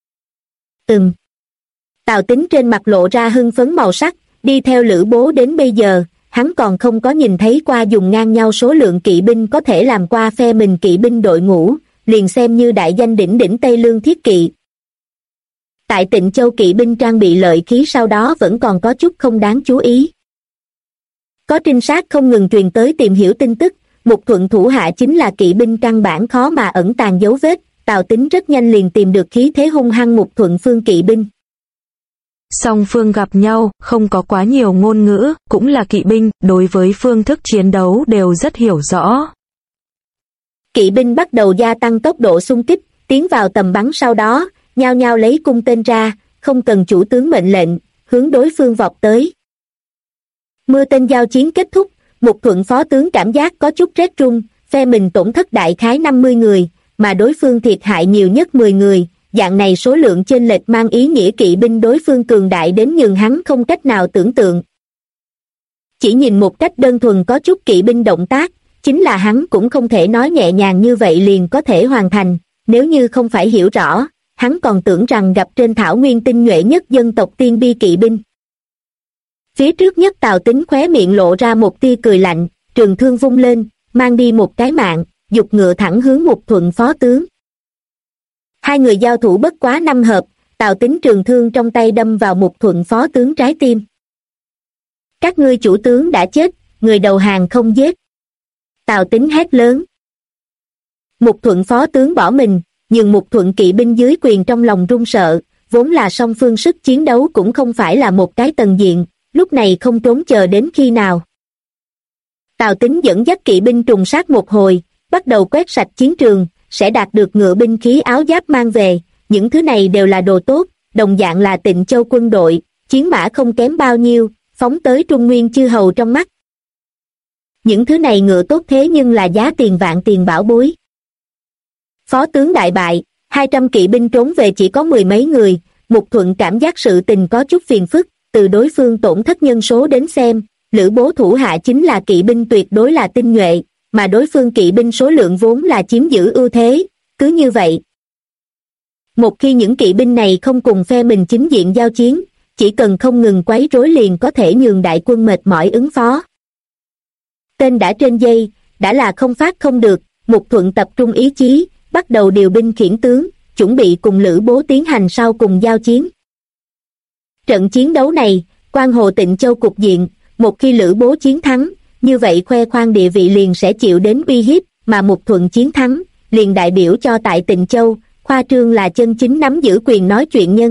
S1: Tào Tín trên mặt lộ ra hưng phấn màu sắc, đi theo Lữ Bố đến bây giờ, hắn còn không có nhìn thấy qua dùng ngang nhau số lượng kỵ binh có thể làm qua phe mình kỵ binh đội ngũ, liền xem như đại danh đỉnh đỉnh Tây Lương thiết kỵ. Tại Tịnh Châu kỵ binh trang bị lợi khí sau đó vẫn còn có chút không đáng chú ý. Có trinh sát không ngừng truyền tới tìm hiểu tin tức, Mục Thuận thủ hạ chính là kỵ binh căn bản khó mà ẩn tàng dấu vết, Tào Tín rất nhanh liền tìm được khí thế hung hăng Mục Thuận phương kỵ binh.
S2: Song phương gặp nhau, không có quá nhiều ngôn ngữ, cũng là kỵ binh, đối với phương thức chiến đấu đều rất hiểu rõ.
S1: Kỵ binh bắt đầu gia tăng tốc độ xung kích, tiến vào tầm bắn sau đó, nhao nhao lấy cung tên ra, không cần chủ tướng mệnh lệnh, hướng đối phương vọt tới. Mưa tên giao chiến kết thúc, Mục Thuận phó tướng cảm giác có chút rét run, phe mình tổn thất đại khái 50 người, mà đối phương thiệt hại nhiều nhất 10 người, dạng này số lượng chênh lệch mang ý nghĩa kỵ binh đối phương cường đại đến nhường hắn không cách nào tưởng tượng. Chỉ nhìn một cách đơn thuần có chút kỵ binh động tác, chính là hắn cũng không thể nói nhẹ nhàng như vậy liền có thể hoàn thành, nếu như không phải hiểu rõ, hắn còn tưởng rằng gặp trên thảo nguyên tinh nhuệ nhất dân tộc tiên bi kỵ binh. Phía trước nhất Tào Tín khóe miệng lộ ra một tia cười lạnh, trường thương vung lên, mang đi một cái mạng, giục ngựa thẳng hướng Mục Thuận phó tướng. Hai người giao thủ bất quá 5 hợp, Tào Tín trường thương trong tay đâm vào Mục Thuận phó tướng trái tim. Các ngươi chủ tướng đã chết, người đầu hàng không giết. Tào Tín hét lớn. Mục Thuận phó tướng bỏ mình, nhưng Mục Thuận kỵ binh dưới quyền trong lòng run sợ, vốn là song phương sức chiến đấu cũng không phải là một cái tầng diện, lúc này không trốn chờ đến khi nào. Tào Tín dẫn dắt kỵ binh trùng sát một hồi, bắt đầu quét sạch chiến trường, sẽ đạt được ngựa binh khí áo giáp mang về, những thứ này đều là đồ tốt, đồng dạng là Tịnh Châu quân đội, chiến mã không kém bao nhiêu, phóng tới Trung Nguyên chư hầu trong mắt. Những thứ này ngựa tốt thế nhưng là giá tiền vạn tiền bảo bối. Phó tướng đại bại, 200 kỵ binh trốn về chỉ có 10 mấy người, Mục Thuận cảm giác sự tình có chút phiền phức, từ đối phương tổn thất nhân số đến xem, Lữ Bố thủ hạ chính là kỵ binh tuyệt đối là tinh nhuệ, mà đối phương kỵ binh số lượng vốn là chiếm giữ ưu thế, cứ như vậy. Một khi những kỵ binh này không cùng phe mình chính diện giao chiến, chỉ cần không ngừng quấy rối liền có thể nhường đại quân mệt mỏi ứng phó. Tên đã trên dây, đã là không phát không được, Mục Thuận tập trung ý chí, bắt đầu điều binh khiển tướng, chuẩn bị cùng Lữ Bố tiến hành sau cùng giao chiến. Trận chiến đấu này, quan hồ Tịnh Châu cục diện, một khi Lữ Bố chiến thắng, như vậy khoe khoang địa vị liền sẽ chịu đến uy hiếp, mà Mục Thuận chiến thắng, liền đại biểu cho tại Tịnh Châu, Khoa Trương là chân chính nắm giữ quyền nói chuyện nhân.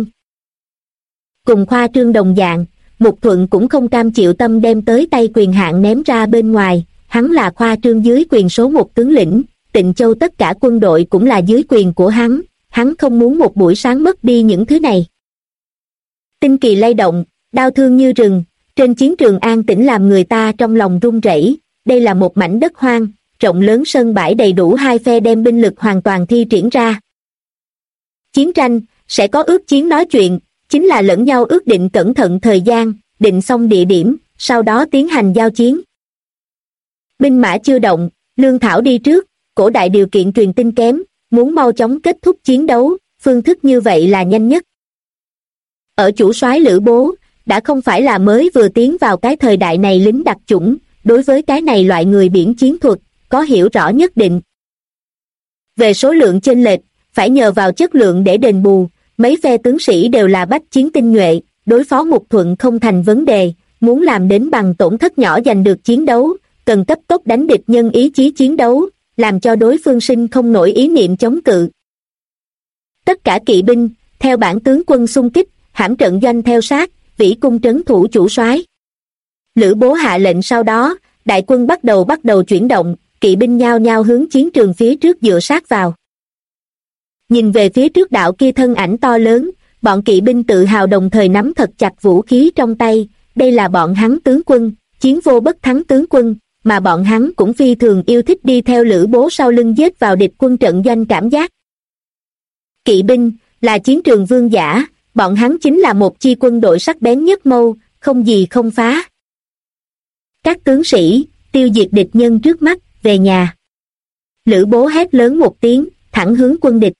S1: Cùng Khoa Trương đồng dạng, Mục Thuận cũng không cam chịu tâm đem tới tay quyền hạn ném ra bên ngoài, hắn là Khoa Trương dưới quyền số một tướng lĩnh, Tịnh Châu tất cả quân đội cũng là dưới quyền của hắn không muốn một buổi sáng mất đi những thứ này. Tinh kỳ lay động, đau thương như rừng, Trên chiến trường an tĩnh làm người ta trong lòng run rẩy. Đây là một mảnh đất hoang, rộng lớn sân bãi đầy đủ hai phe đem binh lực hoàn toàn thi triển ra. Chiến tranh, sẽ có ước chiến nói chuyện, chính là lẫn nhau ước định cẩn thận thời gian, định xong địa điểm, sau đó tiến hành giao chiến. Binh mã chưa động, lương thảo đi trước, cổ đại điều kiện truyền tin kém, muốn mau chóng kết thúc chiến đấu, phương thức như vậy là nhanh nhất. Ở chủ soái Lữ Bố, đã không phải là mới vừa tiến vào cái thời đại này lính đặc chủng, đối với cái này loại người biển chiến thuật, có hiểu rõ nhất định. Về số lượng chênh lệch, phải nhờ vào chất lượng để đền bù, mấy phe tướng sĩ đều là bách chiến tinh nhuệ, đối phó Mục Thuận không thành vấn đề, muốn làm đến bằng tổn thất nhỏ giành được chiến đấu, cần cấp tốc đánh địch nhân ý chí chiến đấu, làm cho đối phương sinh không nổi ý niệm chống cự. Tất cả kỵ binh, theo bản tướng quân xung kích, hãm trận doanh theo sát, vĩ cung trấn thủ chủ soái. Lữ Bố hạ lệnh sau đó, đại quân bắt đầu chuyển động, kỵ binh nhao nhao hướng chiến trường phía trước dựa sát vào. Nhìn về phía trước đạo kia thân ảnh to lớn, bọn kỵ binh tự hào đồng thời nắm thật chặt vũ khí trong tay, đây là bọn hắn tướng quân, chiến vô bất thắng tướng quân, mà bọn hắn cũng phi thường yêu thích đi theo Lữ Bố sau lưng giết vào địch quân trận doanh cảm giác. Kỵ binh, là chiến trường vương giả, bọn hắn chính là một chi quân đội sắc bén nhất mâu, không gì không phá. Các tướng sĩ, tiêu diệt địch nhân trước mắt, về nhà. Lữ Bố hét lớn một tiếng, thẳng hướng quân địch.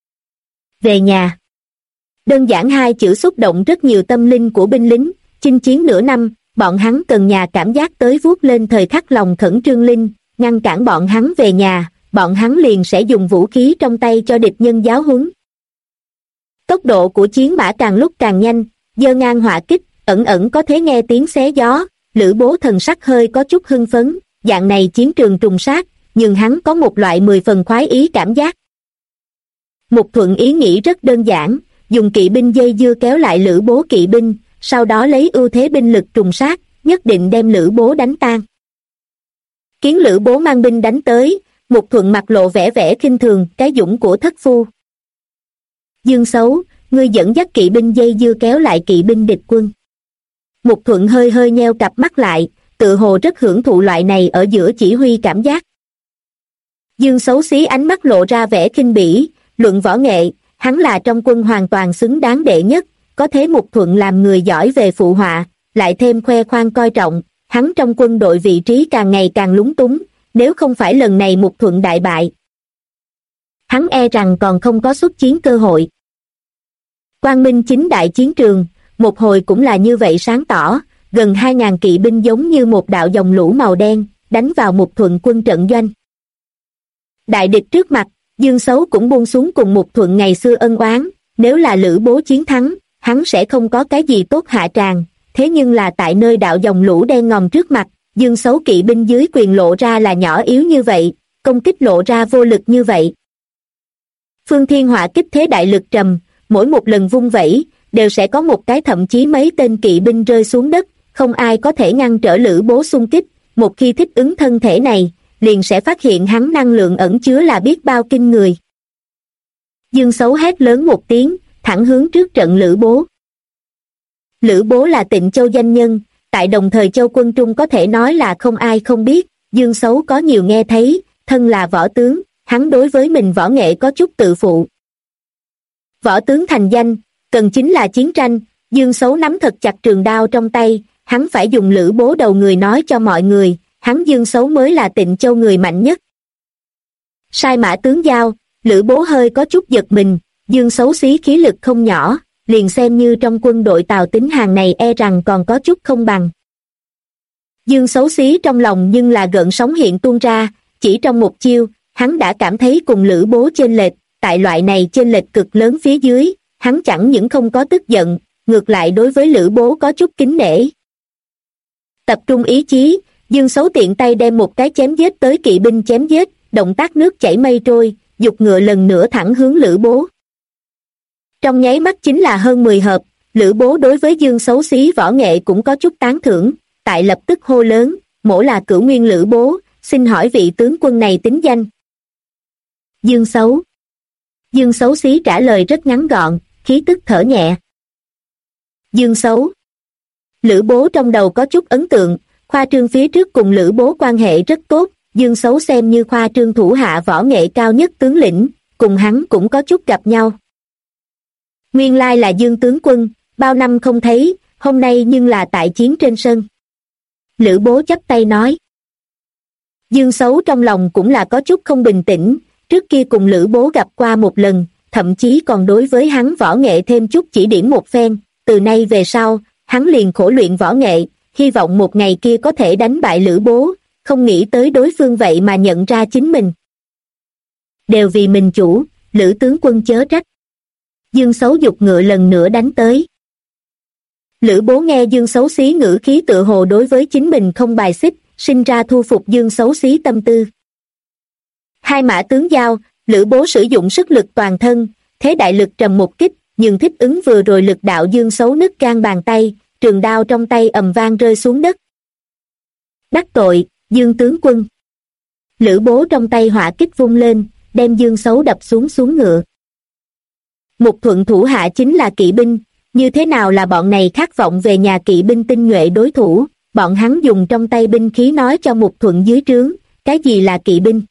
S1: Về nhà. Đơn giản hai chữ xúc động rất nhiều tâm linh của binh lính, chinh chiến nửa năm, bọn hắn cần nhà cảm giác tới vuốt lên thời khắc lòng khẩn trương linh, ngăn cản bọn hắn về nhà, bọn hắn liền sẽ dùng vũ khí trong tay cho địch nhân giáo huấn. Tốc độ của chiến mã càng lúc càng nhanh, giơ ngang họa kích, ẩn ẩn có thể nghe tiếng xé gió, Lữ Bố thần sắc hơi có chút hưng phấn, dạng này chiến trường trùng sát, nhưng hắn có một loại 10 phần khoái ý cảm giác. Mục Thuận ý nghĩ rất đơn giản, dùng kỵ binh dây dưa kéo lại Lữ Bố kỵ binh, sau đó lấy ưu thế binh lực trùng sát, nhất định đem Lữ Bố đánh tan. Kiến Lữ Bố mang binh đánh tới, Mục Thuận mặt lộ vẻ vẻ khinh thường cái dũng của thất phu. Dương Xấu, ngươi dẫn dắt kỵ binh dây dưa kéo lại kỵ binh địch quân. Mục Thuận hơi hơi nheo cặp mắt lại, tự hồ rất hưởng thụ loại này ở giữa chỉ huy cảm giác. Dương Xấu xí ánh mắt lộ ra vẻ khinh bỉ, luận võ nghệ, hắn là trong quân hoàn toàn xứng đáng đệ nhất, có thế Mục Thuận làm người giỏi về phụ họa, lại thêm khoe khoang coi trọng, hắn trong quân đội vị trí càng ngày càng lúng túng, nếu không phải lần này Mục Thuận đại bại, hắn e rằng còn không có xuất chiến cơ hội. Quang Minh chính đại chiến trường, một hồi cũng là như vậy sáng tỏ, gần 2.000 kỵ binh giống như một đạo dòng lũ màu đen, đánh vào Mục Thuận quân trận doanh. Đại địch trước mặt, Dương Xấu cũng buông xuống cùng Mục Thuận ngày xưa ân oán, nếu là Lữ Bố chiến thắng, hắn sẽ không có cái gì tốt hạ tràng, thế nhưng là tại nơi đạo dòng lũ đen ngòm trước mặt, Dương Xấu kỵ binh dưới quyền lộ ra là nhỏ yếu như vậy, công kích lộ ra vô lực như vậy. Phương Thiên Họa kích thế đại lực trầm, mỗi một lần vung vẩy, đều sẽ có một cái thậm chí mấy tên kỵ binh rơi xuống đất, không ai có thể ngăn trở Lữ Bố xung kích, một khi thích ứng thân thể này, liền sẽ phát hiện hắn năng lượng ẩn chứa là biết bao kinh người. Dương Xấu hét lớn một tiếng, thẳng hướng trước trận Lữ Bố. Lữ Bố là Tịnh Châu danh nhân, tại Đồng Thời Châu quân trung có thể nói là không ai không biết, Dương Xấu có nhiều nghe thấy, thân là võ tướng, hắn đối với mình võ nghệ có chút tự phụ. Võ tướng thành danh, cần chính là chiến tranh, Dương Xấu nắm thật chặt trường đao trong tay, hắn phải dùng Lữ Bố đầu người nói cho mọi người, hắn Dương Xấu mới là Tịnh Châu người mạnh nhất. Sai mã tướng giao, Lữ Bố hơi có chút giật mình, Dương Xấu xí khí lực không nhỏ, liền xem như trong quân đội Tào Tín hàng này e rằng còn có chút không bằng. Dương Xấu xí trong lòng nhưng là gợn sóng hiện tuôn ra, chỉ trong một chiêu, hắn đã cảm thấy cùng Lữ Bố chênh lệch, tại loại này chênh lệch cực lớn phía dưới, hắn chẳng những không có tức giận, ngược lại đối với Lữ Bố có chút kính nể. Tập trung ý chí, Dương Xấu tiện tay đem một cái chém giết tới kỵ binh chém giết, động tác nước chảy mây trôi, giục ngựa lần nữa thẳng hướng Lữ Bố. Trong nháy mắt chính là hơn 10 hợp, Lữ Bố đối với Dương Xấu xí võ nghệ cũng có chút tán thưởng, tại lập tức hô lớn, mỗ là Cửu Nguyên Lữ Bố, xin hỏi vị tướng quân này tính danh. Dương Xấu. Dương Xấu xí trả lời rất ngắn gọn, khí tức thở nhẹ. Dương Xấu. Lữ Bố trong đầu có chút ấn tượng, Khoa Trương phía trước cùng Lữ Bố quan hệ rất tốt, Dương Xấu xem như Khoa Trương thủ hạ võ nghệ cao nhất tướng lĩnh, cùng hắn cũng có chút gặp nhau. Nguyên lai là Dương tướng quân, bao năm không thấy, hôm nay nhưng là tại chiến trên sân. Lữ Bố chắp tay nói. Dương Xấu trong lòng cũng là có chút không bình tĩnh, trước kia cùng Lữ Bố gặp qua một lần, thậm chí còn đối với hắn võ nghệ thêm chút chỉ điểm một phen, từ nay về sau, hắn liền khổ luyện võ nghệ, hy vọng một ngày kia có thể đánh bại Lữ Bố, không nghĩ tới đối phương vậy mà nhận ra chính mình. Đều vì mình chủ, Lữ tướng quân chớ trách. Dương Xấu giục ngựa lần nữa đánh tới. Lữ Bố nghe Dương Xấu xí ngữ khí tựa hồ đối với chính mình không bài xích, sinh ra thu phục Dương Xấu xí tâm tư. Hai mã tướng giao, Lữ Bố sử dụng sức lực toàn thân, thế đại lực trầm một kích, nhưng thích ứng vừa rồi lực đạo Dương Xấu nứt gan bàn tay, trường đao trong tay ầm vang rơi xuống đất. Đắc tội, Dương tướng quân. Lữ Bố trong tay hỏa kích vung lên, đem Dương Xấu đập xuống ngựa. Mục Thuận thủ hạ chính là kỵ binh, như thế nào là bọn này khát vọng về nhà kỵ binh tinh nhuệ đối thủ, bọn hắn dùng trong tay binh khí nói cho Mục Thuận dưới trướng, cái gì là kỵ binh.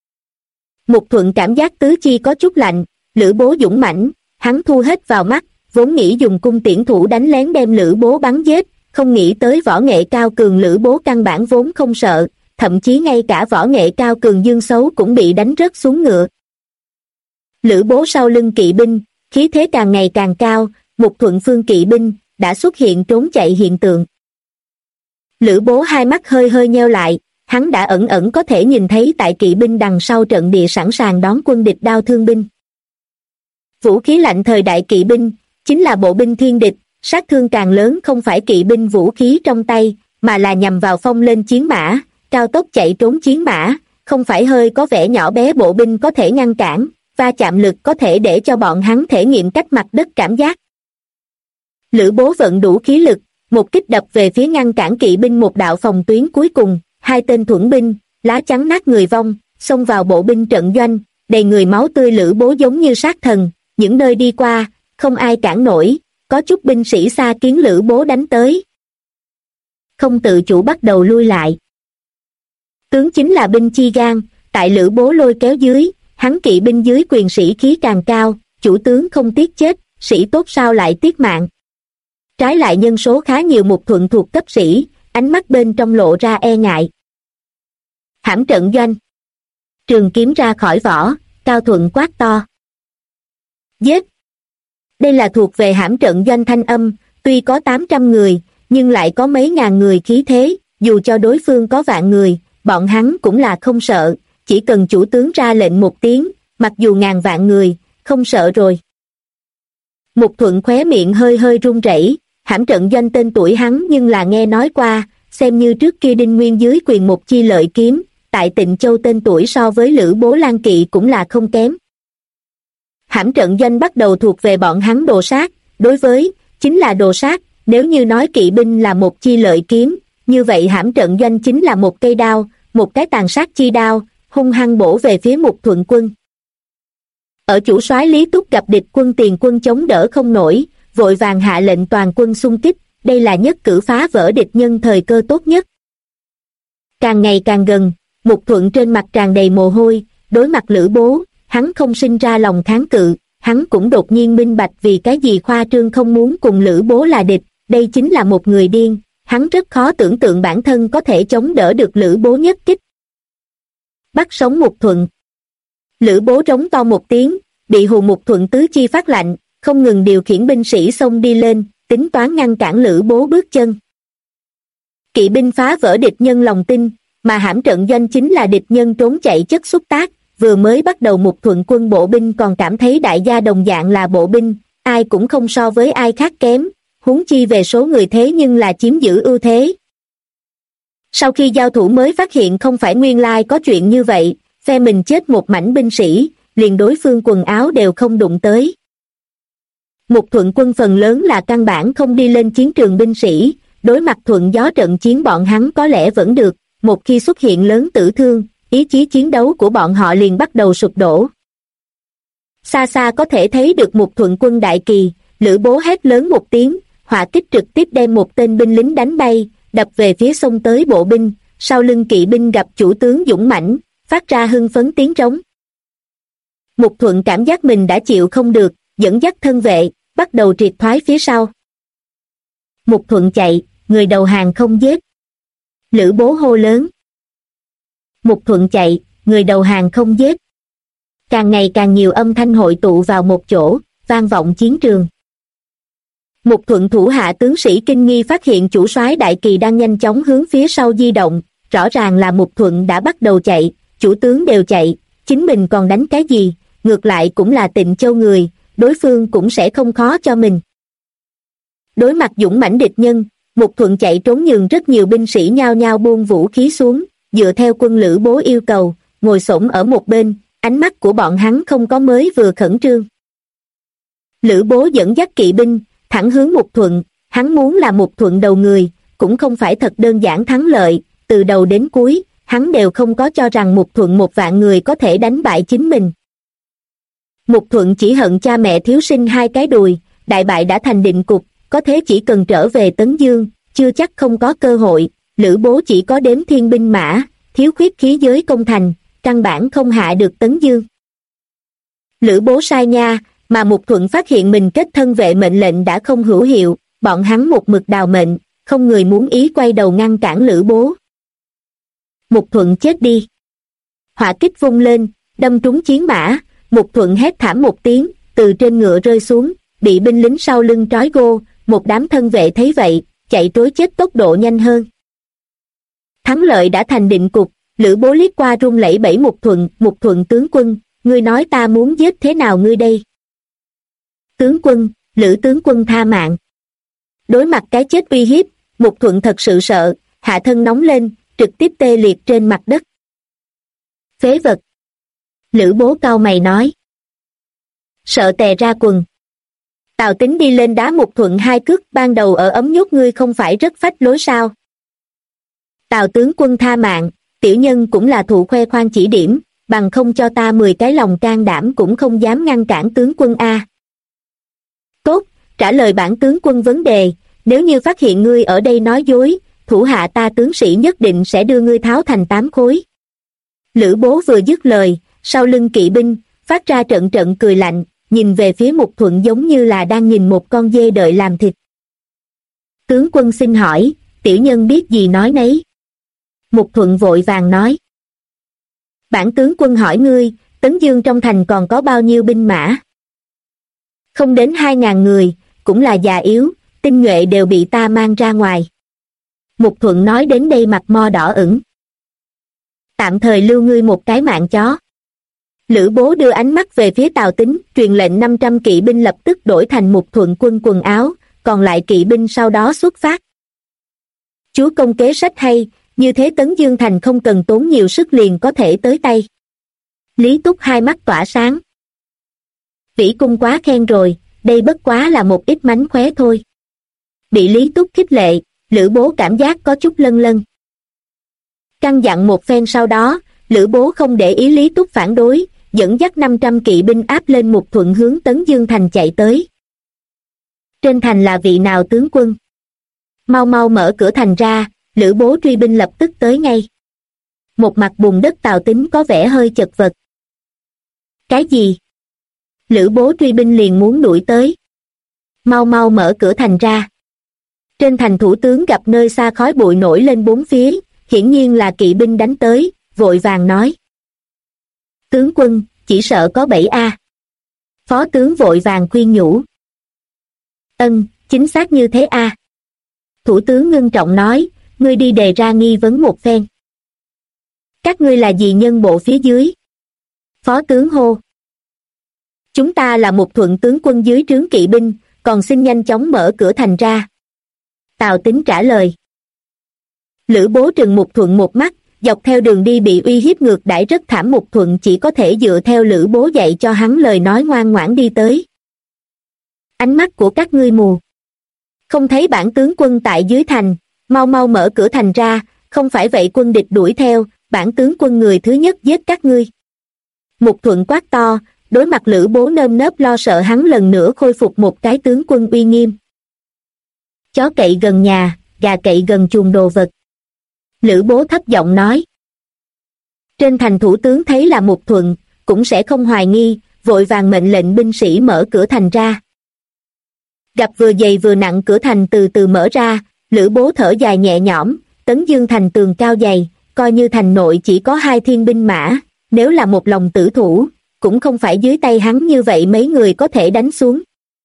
S1: Mục Thuận cảm giác tứ chi có chút lạnh, Lữ Bố dũng mãnh, hắn thu hết vào mắt, vốn nghĩ dùng cung tiễn thủ đánh lén đem Lữ Bố bắn giết, không nghĩ tới võ nghệ cao cường Lữ Bố căn bản vốn không sợ, thậm chí ngay cả võ nghệ cao cường Dương Xấu cũng bị đánh rớt xuống ngựa. Lữ Bố sau lưng kỵ binh, khí thế càng ngày càng cao, Mục Thuận phương kỵ binh đã xuất hiện trốn chạy hiện tượng. Lữ Bố hai mắt hơi hơi nheo lại, hắn đã ẩn ẩn có thể nhìn thấy tại kỵ binh đằng sau trận địa sẵn sàng đón quân địch đao thương binh. Vũ khí lạnh thời đại kỵ binh chính là bộ binh thiên địch, sát thương càng lớn không phải kỵ binh vũ khí trong tay, mà là nhằm vào phong lên chiến mã, cao tốc chạy trốn chiến mã, không phải hơi có vẻ nhỏ bé bộ binh có thể ngăn cản, va chạm lực có thể để cho bọn hắn thể nghiệm cách mặt đất cảm giác. Lữ Bố vận đủ khí lực, một kích đập về phía ngăn cản kỵ binh một đạo phòng tuyến cuối cùng, hai tên thuẫn binh, lá chắn nát người vong, xông vào bộ binh trận doanh, đầy người máu tươi. Lữ Bố giống như sát thần, những nơi đi qua, không ai cản nổi, có chút binh sĩ xa kiến Lữ Bố đánh tới. Không tự chủ bắt đầu lui lại. Tướng chính là binh chi gan, tại Lữ Bố lôi kéo dưới, hắn kỵ binh dưới quyền sĩ khí càng cao, chủ tướng không tiếc chết, sĩ tốt sao lại tiếc mạng. Trái lại nhân số khá nhiều Mục Thuận thuộc cấp sĩ, ánh mắt bên trong lộ ra e ngại. Hãm trận doanh. Trường kiếm ra khỏi vỏ, Cao Thuận quát to. Giết! Đây là thuộc về hãm trận doanh thanh âm, tuy có 800 người, nhưng lại có mấy ngàn người khí thế, dù cho đối phương có vạn người, bọn hắn cũng là không sợ, chỉ cần chủ tướng ra lệnh một tiếng, mặc dù ngàn vạn người, không sợ rồi. Mục Thuận khóe miệng hơi hơi run rẩy, hãm trận doanh tên tuổi hắn nhưng là nghe nói qua, xem như trước kia Đinh Nguyên dưới quyền một chi lợi kiếm, tại Tịnh Châu tên tuổi so với Lữ Bố Lan Kỵ cũng là không kém. Hãm trận doanh bắt đầu thuộc về bọn hắn đồ sát, đối với, chính là đồ sát, nếu như nói kỵ binh là một chi lợi kiếm, như vậy hãm trận doanh chính là một cây đao, một cái tàn sát chi đao, hung hăng bổ về phía Mục Thuận quân. Ở chủ soái Lý Túc gặp địch quân tiền quân chống đỡ không nổi, vội vàng hạ lệnh toàn quân xung kích, đây là nhất cử phá vỡ địch nhân thời cơ tốt nhất. Càng ngày càng gần, Mục Thuận trên mặt tràn đầy mồ hôi, đối mặt Lữ Bố, hắn không sinh ra lòng kháng cự, hắn cũng đột nhiên minh bạch vì cái gì Khoa Trương không muốn cùng Lữ Bố là địch, đây chính là một người điên, hắn rất khó tưởng tượng bản thân có thể chống đỡ được Lữ Bố nhất kích. Bắt sống Mục Thuận. Lữ Bố rống to một tiếng, bị hù Mục Thuận tứ chi phát lạnh, không ngừng điều khiển binh sĩ xông đi lên, tính toán ngăn cản Lữ Bố bước chân. Kỵ binh phá vỡ địch nhân lòng tin, mà hãm trận doanh chính là địch nhân trốn chạy chất xúc tác, vừa mới bắt đầu Mục Thuận quân bộ binh còn cảm thấy đại gia đồng dạng là bộ binh, ai cũng không so với ai khác kém, huống chi về số người thế nhưng là chiếm giữ ưu thế. Sau khi giao thủ mới phát hiện không phải nguyên lai có chuyện như vậy, phe mình chết một mảnh binh sĩ, liền đối phương quần áo đều không đụng tới. Mục Thuận quân phần lớn là căn bản không đi lên chiến trường binh sĩ, đối mặt thuận gió trận chiến bọn hắn có lẽ vẫn được, một khi xuất hiện lớn tử thương, ý chí chiến đấu của bọn họ liền bắt đầu sụp đổ. Xa xa có thể thấy được Mục Thuận quân đại kỳ, Lữ Bố hét lớn một tiếng, hỏa kích trực tiếp đem một tên binh lính đánh bay, đập về phía sông tới bộ binh, sau lưng kỵ binh gặp chủ tướng dũng mãnh, phát ra hưng phấn tiếng trống. Mục Thuận cảm giác mình đã chịu không được, dẫn dắt thân vệ, bắt đầu triệt thoái phía sau. Mục Thuận chạy, người đầu hàng không giết. Lữ Bố hô lớn. Mục Thuận chạy, người đầu hàng không giết. Càng ngày càng nhiều âm thanh hội tụ vào một chỗ, vang vọng chiến trường. Mục Thuận thủ hạ tướng sĩ kinh nghi phát hiện chủ soái đại kỳ đang nhanh chóng hướng phía sau di động, rõ ràng là Mục Thuận đã bắt đầu chạy, chủ tướng đều chạy, chính mình còn đánh cái gì, ngược lại cũng là Tịnh Châu người, đối phương cũng sẽ không khó cho mình. Đối mặt dũng mãnh địch nhân, Mục Thuận chạy trốn nhường rất nhiều binh sĩ nhao nhao buông vũ khí xuống, dựa theo quân Lữ Bố yêu cầu, ngồi xổm ở một bên, ánh mắt của bọn hắn không có mới vừa khẩn trương. Lữ Bố dẫn dắt kỵ binh, thẳng hướng Mục Thuận, hắn muốn là Mục Thuận đầu người, cũng không phải thật đơn giản thắng lợi, từ đầu đến cuối, hắn đều không có cho rằng Mục Thuận 1.000 người có thể đánh bại chính mình. Mục Thuận chỉ hận cha mẹ thiếu sinh 2 cái đùi, đại bại đã thành định cục, có thế chỉ cần trở về Tấn Dương, chưa chắc không có cơ hội, Lữ Bố chỉ có đếm thiên binh mã, thiếu khuyết khí giới công thành, căn bản không hạ được Tấn Dương. Lữ Bố sai nha, mà Mục Thuận phát hiện mình kết thân vệ mệnh lệnh đã không hữu hiệu, bọn hắn một mực đào mệnh, không người muốn ý quay đầu ngăn cản Lữ Bố. Mục Thuận chết đi. Hỏa kích vung lên, đâm trúng chiến mã, Mục Thuận hét thảm một tiếng, từ trên ngựa rơi xuống, bị binh lính sau lưng trói gô, một đám thân vệ thấy vậy, chạy trối chết tốc độ nhanh hơn. Thắng lợi đã thành định cục, Lữ Bố liếc qua run lẩy bẩy Mục Thuận tướng quân, ngươi nói ta muốn giết thế nào ngươi đây? Tướng quân, Lữ tướng quân tha mạng. Đối mặt cái chết uy hiếp, Mục Thuận thật sự sợ, hạ thân nóng lên, trực tiếp tê liệt trên mặt đất. Phế vật. Lữ Bố cau mày nói. Sợ tè ra quần. Tào Tín đi lên đá Mục Thuận 2 cước, ban đầu ở ấm nhốt ngươi không phải rất phách lối sao? Tào tướng quân tha mạng, tiểu nhân cũng là thụ khoe khoang chỉ điểm, bằng không cho ta 10 cái lòng can đảm cũng không dám ngăn cản tướng quân a. Tốt, trả lời bản tướng quân vấn đề, nếu như phát hiện ngươi ở đây nói dối, thủ hạ ta tướng sĩ nhất định sẽ đưa ngươi tháo thành 8 khối. Lữ Bố vừa dứt lời, sau lưng kỵ binh, phát ra trận trận cười lạnh, nhìn về phía Mục Thuận giống như là đang nhìn một con dê đợi làm thịt. Tướng quân xin hỏi, tiểu nhân biết gì nói nấy. Mục Thuận vội vàng nói. Bản tướng quân hỏi ngươi, Tấn Dương trong thành còn có bao nhiêu binh mã? Không đến 2.000 người, cũng là già yếu, tinh nhuệ đều bị ta mang ra ngoài. Mục Thuận nói đến đây mặt mo đỏ ửng. Tạm thời lưu ngươi một cái mạng chó. Lữ Bố đưa ánh mắt về phía Tào Tín, truyền lệnh 500 kỵ binh lập tức đổi thành Mục Thuận quân quần áo, còn lại kỵ binh sau đó xuất phát. Chúa công kế sách hay, như thế Tấn Dương thành không cần tốn nhiều sức liền có thể tới tay. Lý Túc hai mắt tỏa sáng. Vĩ cung quá khen rồi, đây bất quá là một ít mánh khóe thôi. Bị Lý Túc khích lệ, Lữ Bố cảm giác có chút lân lân. Căn dặn một phen sau đó, Lữ Bố không để ý Lý Túc phản đối, dẫn dắt 500 kỵ binh áp lên Mục Thuận hướng Tấn Dương thành chạy tới. Trên thành là vị nào tướng quân? Mau mau mở cửa thành ra, Lữ Bố truy binh lập tức tới ngay. Một mặt bùn đất Tào Tín có vẻ hơi chật vật. Cái gì? Lữ Bố truy binh liền muốn đuổi tới. Mau mau mở cửa thành ra. Trên thành thủ tướng gặp nơi xa khói bụi nổi lên bốn phía, hiển nhiên là kỵ binh đánh tới, vội vàng nói. Tướng quân, chỉ sợ có bẫy a. Phó tướng vội vàng khuyên nhủ. Chính xác như thế a. Thủ tướng ngưng trọng nói, ngươi đi đề ra nghi vấn một phen. Các ngươi là gì nhân bộ phía dưới? Phó tướng hô. Chúng ta là Mục Thuận tướng quân dưới trướng kỵ binh, còn xin nhanh chóng mở cửa thành ra. Tào Tín trả lời. Lữ Bố trừng Mục Thuận một mắt, dọc theo đường đi bị uy hiếp ngược đãi rất thảm. Mục Thuận chỉ có thể dựa theo Lữ Bố dạy cho hắn lời nói ngoan ngoãn đi tới. Ánh mắt của các ngươi mù. Không thấy bản tướng quân tại dưới thành, mau mau mở cửa thành ra, không phải vậy quân địch đuổi theo, bản tướng quân người thứ nhất giết các ngươi. Mục Thuận quát to, đối mặt Lữ Bố nơm nớp lo sợ hắn lần nữa khôi phục một cái tướng quân uy nghiêm. chó cậy gần nhà, gà cậy gần chuồng đồ vật. Lữ Bố thấp giọng nói. Trên thành thủ tướng thấy là Mục Thuận, cũng sẽ không hoài nghi, vội vàng mệnh lệnh binh sĩ mở cửa thành ra. Gặp vừa dày vừa nặng cửa thành từ từ mở ra, Lữ Bố thở dài nhẹ nhõm, Tấn Dương thành tường cao dày, coi như thành nội chỉ có 2 thiên binh mã, nếu là một lòng tử thủ, cũng không phải dưới tay hắn như vậy mấy người có thể đánh xuống.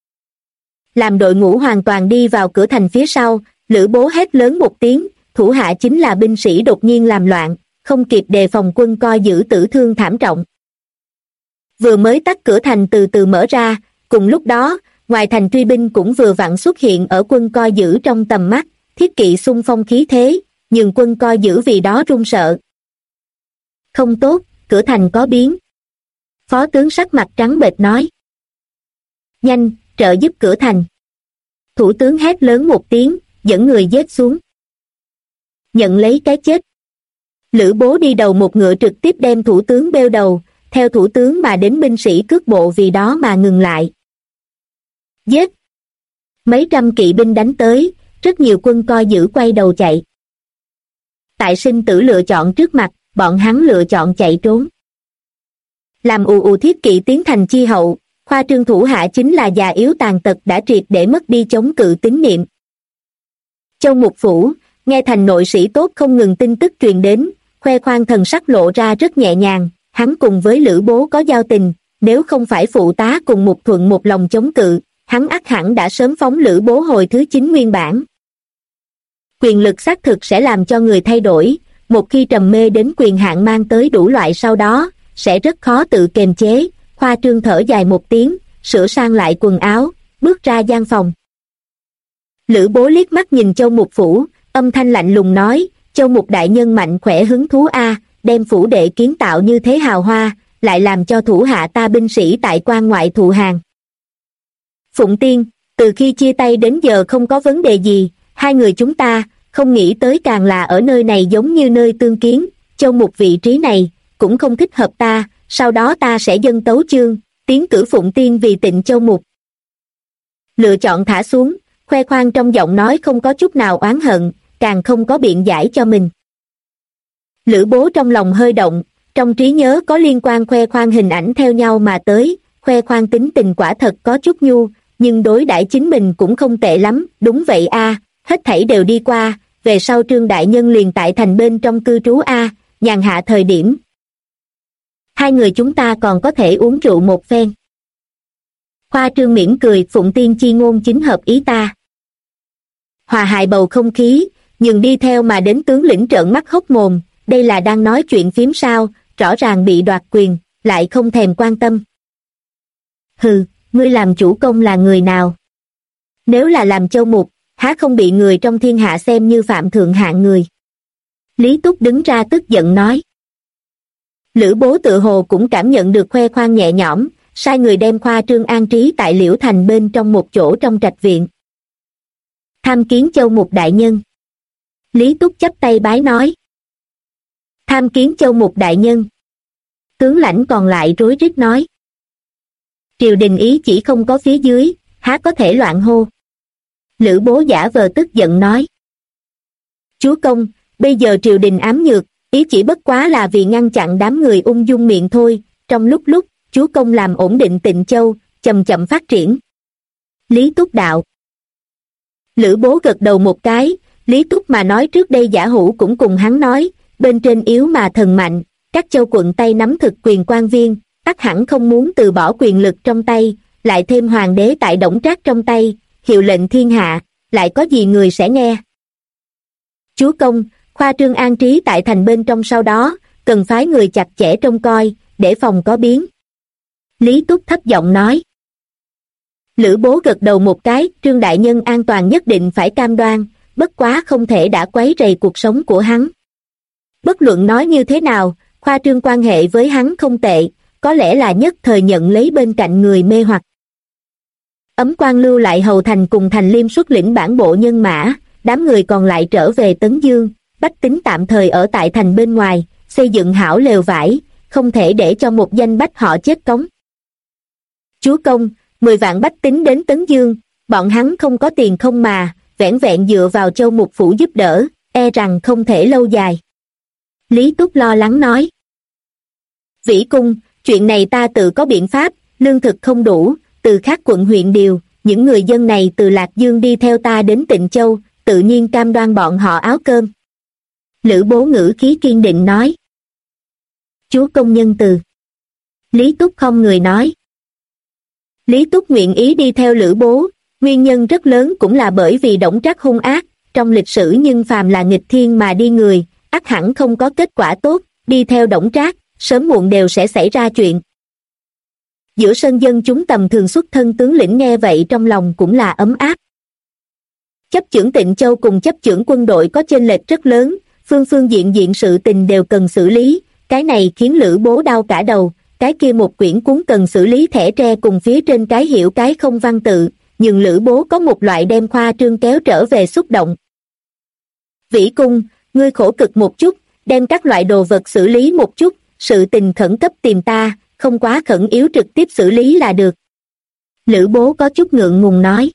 S1: Làm đội ngũ hoàn toàn đi vào cửa thành phía sau, Lữ Bố hét lớn một tiếng, thủ hạ chính là binh sĩ đột nhiên làm loạn, không kịp đề phòng quân coi giữ tử thương thảm trọng. Vừa mới tắt cửa thành từ từ mở ra, cùng lúc đó, ngoài thành truy binh cũng vừa vặn xuất hiện ở quân coi giữ trong tầm mắt, thiết kỵ xung phong khí thế, nhưng quân coi giữ vì đó run sợ. Không tốt, cửa thành có biến. Phó tướng sắc mặt trắng bệch nói. Nhanh, trợ giúp cửa thành. Thủ tướng hét lớn một tiếng, dẫn người giết xuống. Nhận lấy cái chết. Lữ Bố đi đầu một ngựa trực tiếp đem thủ tướng bêu đầu, theo thủ tướng mà đến binh sĩ cước bộ vì đó mà ngừng lại. Giết! Mấy trăm kỵ binh đánh tới, rất nhiều quân coi giữ quay đầu chạy. Tại sinh tử lựa chọn trước mặt, bọn hắn lựa chọn chạy trốn. Làm ù ù thiết kỵ tiến thành chi hậu, Khoa Trương thủ hạ chính là già yếu tàn tật đã triệt để mất đi chống cự tín niệm. Châu Mục Phủ, nghe thành nội sĩ tốt không ngừng tin tức truyền đến, khoe khoang thần sắc lộ ra rất nhẹ nhàng, hắn cùng với Lữ Bố có giao tình, nếu không phải phụ tá cùng Mục Thuận một lòng chống cự, hắn ắt hẳn đã sớm phóng Lữ Bố hồi thứ 9 nguyên bản. Quyền lực xác thực sẽ làm cho người thay đổi, một khi trầm mê đến quyền hạn mang tới đủ loại sau đó, sẽ rất khó tự kiềm chế. Khoa Trương thở dài một tiếng, sửa sang lại quần áo, bước ra gian phòng. Lữ Bố liếc mắt nhìn Châu Mục Phủ, âm thanh lạnh lùng nói, Châu Mục đại nhân mạnh khỏe hứng thú a, đem phủ đệ kiến tạo như thế hào hoa, lại làm cho thủ hạ ta binh sĩ tại quan ngoại thụ hàng. Phụng Tiên, từ khi chia tay đến giờ không có vấn đề gì, hai người chúng ta, không nghĩ tới càng là ở nơi này giống như nơi tương kiến, Châu Mục vị trí này, cũng không thích hợp ta, sau đó ta sẽ dâng tấu chương, tiến cử Phụng Tiên vì Tịnh Châu Mục. Lựa chọn thả xuống, khoe khoang trong giọng nói không có chút nào oán hận, càng không có biện giải cho mình. Lữ Bố trong lòng hơi động, trong trí nhớ có liên quan khoe khoang hình ảnh theo nhau mà tới, khoe khoang tính tình quả thật có chút nhu, nhưng đối đãi chính mình cũng không tệ lắm, đúng vậy a, hết thảy đều đi qua, về sau Trương đại nhân liền tại thành bên trong cư trú a, nhàn hạ thời điểm. Hai người chúng ta còn có thể uống rượu một phen. Khoa Trương mỉm cười, Phụng Tiên chi ngôn chính hợp ý ta. Hòa hài bầu không khí, nhưng đi theo mà đến tướng lĩnh trợn mắt hốc mồm, đây là đang nói chuyện phím sao, rõ ràng bị đoạt quyền, lại không thèm quan tâm. Hừ, ngươi làm chủ công là người nào? Nếu là làm Châu Mục, há không bị người trong thiên hạ xem như phạm thượng hạng người? Lý Túc đứng ra tức giận nói. Lữ Bố tự hồ cũng cảm nhận được khoe khoang nhẹ nhõm, sai người đem Khoa Trương an trí tại Liễu Thành bên trong một chỗ trong trạch viện. Tham kiến Châu Mục đại nhân. Lý Túc chắp tay bái nói. Tham kiến Châu Mục đại nhân. Tướng lãnh còn lại rối rít nói. Triều đình ý chỉ không có phía dưới, há có thể loạn hô. Lữ Bố giả vờ tức giận nói. Chúa công, bây giờ triều đình ám nhược, ý chỉ bất quá là vì ngăn chặn đám người ung dung miệng thôi, trong lúc chúa công làm ổn định Tịnh Châu, chậm chậm phát triển. Lý Túc đạo. Lữ Bố gật đầu một cái, Lý Túc mà nói trước đây giả hữu cũng cùng hắn nói, bên trên yếu mà thần mạnh, các châu quận tay nắm thực quyền quan viên, ắt hẳn không muốn từ bỏ quyền lực trong tay, lại thêm hoàng đế tại Đổng Trác trong tay, hiệu lệnh thiên hạ, lại có gì người sẽ nghe. Chúa công, Khoa Trương an trí tại thành bên trong sau đó, cần phái người chặt chẽ trông coi, để phòng có biến. Lý Túc thấp giọng nói. Lữ Bố gật đầu một cái, Trương đại nhân an toàn nhất định phải cam đoan, bất quá không thể đã quấy rầy cuộc sống của hắn. Bất luận nói như thế nào, Khoa Trương quan hệ với hắn không tệ, có lẽ là nhất thời nhận lấy bên cạnh người mê hoặc. Ấm Quan lưu lại hầu thành cùng Thành Liêm xuất lĩnh bản bộ nhân mã, đám người còn lại trở về Tấn Dương, bách tính tạm thời ở tại thành bên ngoài, xây dựng hảo lều vải, không thể để cho một danh bách họ chết cống. Chúa công, 10 vạn bách tính đến Tấn Dương, bọn hắn không có tiền không mà, vẻn vẹn dựa vào Châu Mục Phủ giúp đỡ, e rằng không thể lâu dài. Lý Túc lo lắng nói. Vĩ Cung, chuyện này ta tự có biện pháp, lương thực không đủ, từ các quận huyện điều, những người dân này từ Lạc Dương đi theo ta đến Tịnh Châu, tự nhiên cam đoan bọn họ áo cơm. Lữ Bố ngữ khí kiên định nói. Chúa công nhân từ. Lý Túc không người nói. Lý Túc nguyện ý đi theo Lữ Bố, nguyên nhân rất lớn cũng là bởi vì Đổng Trác hung ác, trong lịch sử nhưng phàm là nghịch thiên mà đi người, ắt hẳn không có kết quả tốt, đi theo Đổng Trác, sớm muộn đều sẽ xảy ra chuyện. Giữa sân dân chúng tầm thường xuất thân tướng lĩnh nghe vậy trong lòng cũng là ấm áp. Chấp chưởng Tịnh Châu cùng chấp chưởng quân đội có chênh lệch rất lớn, phương phương diện diện sự tình đều cần xử lý, cái này khiến Lữ Bố đau cả đầu, cái kia một quyển cuốn cần xử lý thẻ tre cùng phía trên cái hiểu cái không văn tự, nhưng Lữ Bố có một loại đem khoa trương kéo trở về xúc động. Vĩ Cung, ngươi khổ cực một chút, đem các loại đồ vật xử lý một chút, sự tình khẩn cấp tìm ta, không quá khẩn yếu trực tiếp xử lý là được. Lữ Bố có chút ngượng ngùng nói.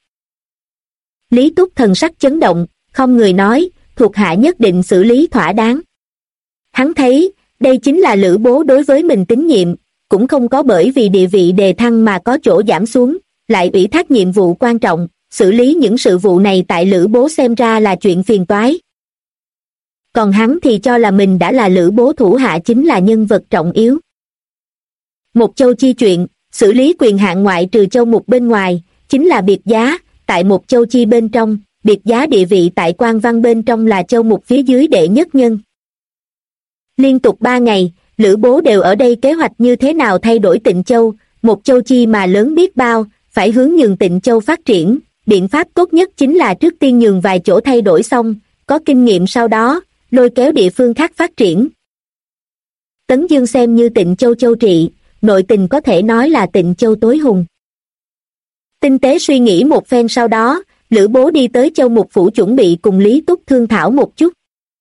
S1: Lý Túc thần sắc chấn động, không người nói, thuộc hạ nhất định xử lý thỏa đáng. Hắn thấy, đây chính là Lữ Bố đối với mình tín nhiệm, cũng không có bởi vì địa vị đề thăng mà có chỗ giảm xuống, lại ủy thác nhiệm vụ quan trọng, xử lý những sự vụ này tại Lữ Bố xem ra là chuyện phiền toái. Còn hắn thì cho là mình đã là Lữ Bố thủ hạ chính là nhân vật trọng yếu. Một châu chi chuyện, xử lý quyền hạn ngoại trừ châu mục bên ngoài, chính là biệt giá, tại một châu chi bên trong, biệt giá địa vị tại quan văn bên trong là châu mục phía dưới đệ nhất nhân. Liên tục 3 ngày, Lữ Bố đều ở đây kế hoạch như thế nào thay đổi Tịnh Châu, một châu chi mà lớn biết bao, phải hướng nhường Tịnh Châu phát triển, biện pháp tốt nhất chính là trước tiên nhường vài chỗ thay đổi xong, có kinh nghiệm sau đó, lôi kéo địa phương khác phát triển. Tấn Dương xem như Tịnh Châu châu trị, nội tình có thể nói là Tịnh Châu tối hùng. Tinh tế suy nghĩ một phen sau đó, Lữ Bố đi tới Châu Mục Phủ chuẩn bị cùng Lý Túc thương thảo một chút.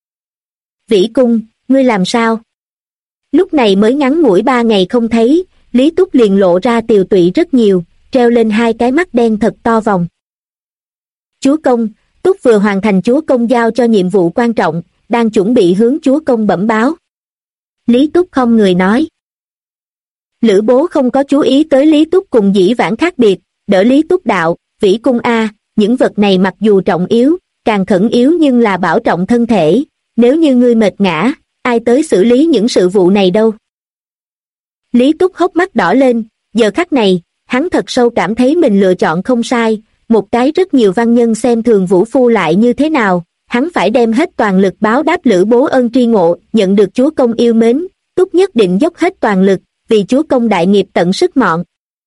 S1: Vĩ Cung, ngươi làm sao? Lúc này mới ngắn ngủi 3 ngày không thấy, Lý Túc liền lộ ra tiều tụy rất nhiều, treo lên 2 cái mắt đen thật to vòng. Chúa công, Túc vừa hoàn thành chúa công giao cho nhiệm vụ quan trọng, đang chuẩn bị hướng chúa công bẩm báo. Lý Túc không người nói. Lữ Bố không có chú ý tới Lý Túc cùng dĩ vãng khác biệt, đỡ Lý Túc đạo, Vĩ Cung a, những vật này mặc dù trọng yếu, càng khẩn yếu nhưng là bảo trọng thân thể, nếu như ngươi mệt ngã, ai tới xử lý những sự vụ này đâu. Lý Túc hốc mắt đỏ lên, giờ khắc này, hắn thật sâu cảm thấy mình lựa chọn không sai, một cái rất nhiều văn nhân xem thường Vũ Phu lại như thế nào, hắn phải đem hết toàn lực báo đáp Lữ Bố ơn tri ngộ, nhận được chúa công yêu mến, Túc nhất định dốc hết toàn lực, vì chúa công đại nghiệp tận sức mọn.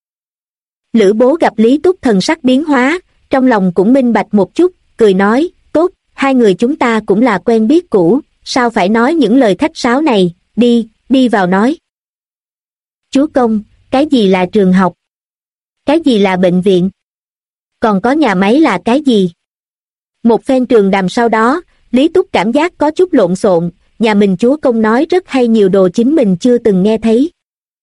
S1: Lữ Bố gặp Lý Túc thần sắc biến hóa, trong lòng cũng minh bạch một chút, cười nói, tốt, hai người chúng ta cũng là quen biết cũ, sao phải nói những lời khách sáo này, đi vào nói. Chúa công, cái gì là trường học? Cái gì là bệnh viện? Còn có nhà máy là cái gì? Một phen trường đàm sau đó, Lý Túc cảm giác có chút lộn xộn, nhà mình chúa công nói rất hay nhiều đồ chính mình chưa từng nghe thấy.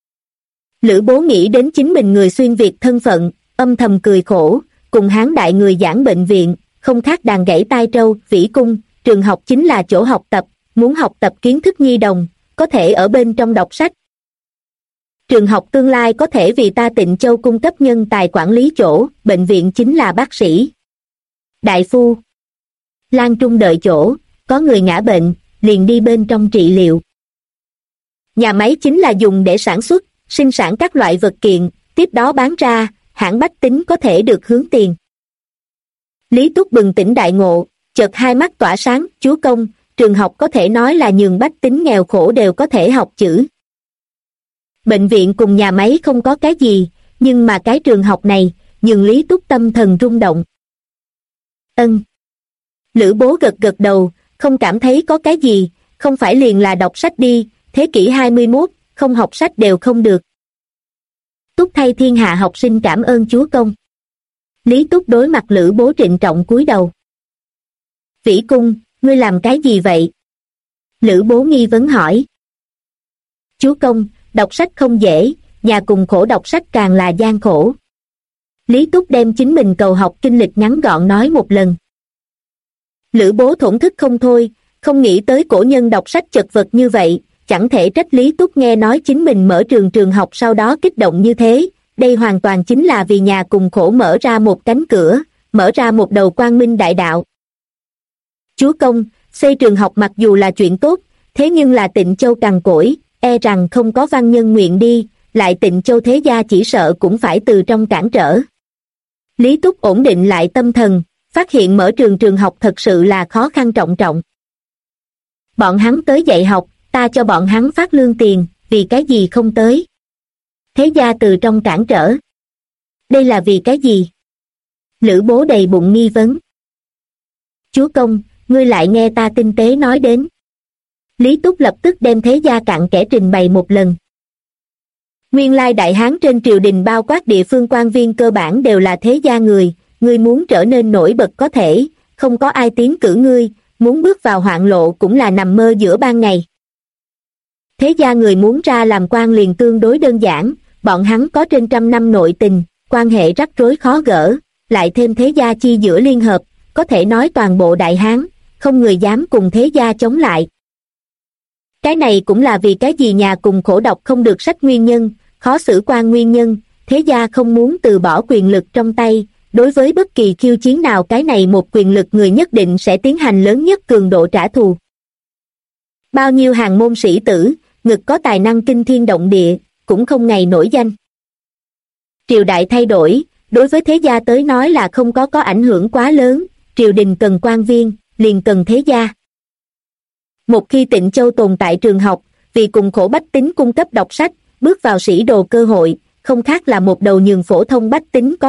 S1: Lữ Bố nghĩ đến chính mình người xuyên Việt thân phận, âm thầm cười khổ, cùng Hán đại người giảng bệnh viện, không khác đàn gãy tai trâu. Vĩ Cung, trường học chính là chỗ học tập, muốn học tập kiến thức nhi đồng, có thể ở bên trong đọc sách. Trường học tương lai có thể vì ta Tịnh Châu cung cấp nhân tài quản lý chỗ, bệnh viện chính là bác sĩ. Đại phu. Lan Trung đợi chỗ, có người ngã bệnh, liền đi bên trong trị liệu. Nhà máy chính là dùng để sản xuất, sinh sản các loại vật kiện, tiếp đó bán ra, hãng bách tính có thể được hướng tiền. Lý Túc bừng tỉnh đại ngộ, chợt hai mắt tỏa sáng, chúa công, trường học có thể nói là nhường bách tính nghèo khổ đều có thể học chữ. Bệnh viện cùng nhà máy không có cái gì, nhưng mà cái trường học này, nhường Lý Túc tâm thần rung động. Ân. Lữ Bố gật gật đầu, không cảm thấy có cái gì, không phải liền là đọc sách đi, thế kỷ 21, không học sách đều không được. Túc thay thiên hạ học sinh cảm ơn chúa công. Lý Túc đối mặt Lữ Bố trịnh trọng cúi đầu. Vĩ Cung, ngươi làm cái gì vậy? Lữ Bố nghi vấn hỏi. Chúa công, đọc sách không dễ, nhà cùng khổ đọc sách càng là gian khổ. Lý Túc đem chính mình cầu học kinh lịch ngắn gọn nói một lần. Lữ Bố thổn thức không thôi, không nghĩ tới cổ nhân đọc sách chật vật như vậy, chẳng thể trách Lý Túc nghe nói chính mình mở trường học sau đó kích động như thế, đây hoàn toàn chính là vì nhà cùng khổ mở ra một cánh cửa, mở ra một đầu quang minh đại đạo. Chúa công, xây trường học mặc dù là chuyện tốt, thế nhưng là Tịnh Châu cằn cỗi, e rằng không có văn nhân nguyện đi, lại Tịnh Châu thế gia chỉ sợ cũng phải từ trong cản trở. Lý Túc ổn định lại tâm thần, phát hiện mở trường học thật sự là khó khăn trọng trọng. Bọn hắn tới dạy học, ta cho bọn hắn phát lương tiền, vì cái gì không tới? Thế gia từ trong cản trở. Đây là vì cái gì? Lữ Bố đầy bụng nghi vấn. Chúa công, ngươi lại nghe ta tinh tế nói đến. Lý Túc lập tức đem thế gia cặn kẽ trình bày một lần. Nguyên lai đại hán trên triều đình bao quát địa phương quan viên cơ bản đều là thế gia người, ngươi muốn trở nên nổi bật có thể, không có ai tiến cử ngươi, muốn bước vào hoạn lộ cũng là nằm mơ giữa ban ngày. Thế gia người muốn ra làm quan liền tương đối đơn giản, bọn hắn có trên 100 năm nội tình, quan hệ rắc rối khó gỡ, lại thêm thế gia chi giữa liên hợp, có thể nói toàn bộ đại hán, không người dám cùng thế gia chống lại. Cái này cũng là vì cái gì nhà cùng khổ đọc không được sách nguyên nhân, khó xử quan nguyên nhân, thế gia không muốn từ bỏ quyền lực trong tay, đối với bất kỳ khiêu chiến nào cái này một quyền lực người nhất định sẽ tiến hành lớn nhất cường độ trả thù. Bao nhiêu hàng môn sĩ tử, ngực có tài năng kinh thiên động địa, cũng không ngày nổi danh. Triều đại thay đổi, đối với thế gia tới nói là không có ảnh hưởng quá lớn, triều đình cần quan viên, liền cần thế gia. Một khi Tịnh Châu tồn tại trường học, vì cùng khổ bách tính cung cấp đọc sách, bước vào sĩ đồ cơ hội, không khác là một đầu nhường phổ thông bách tính có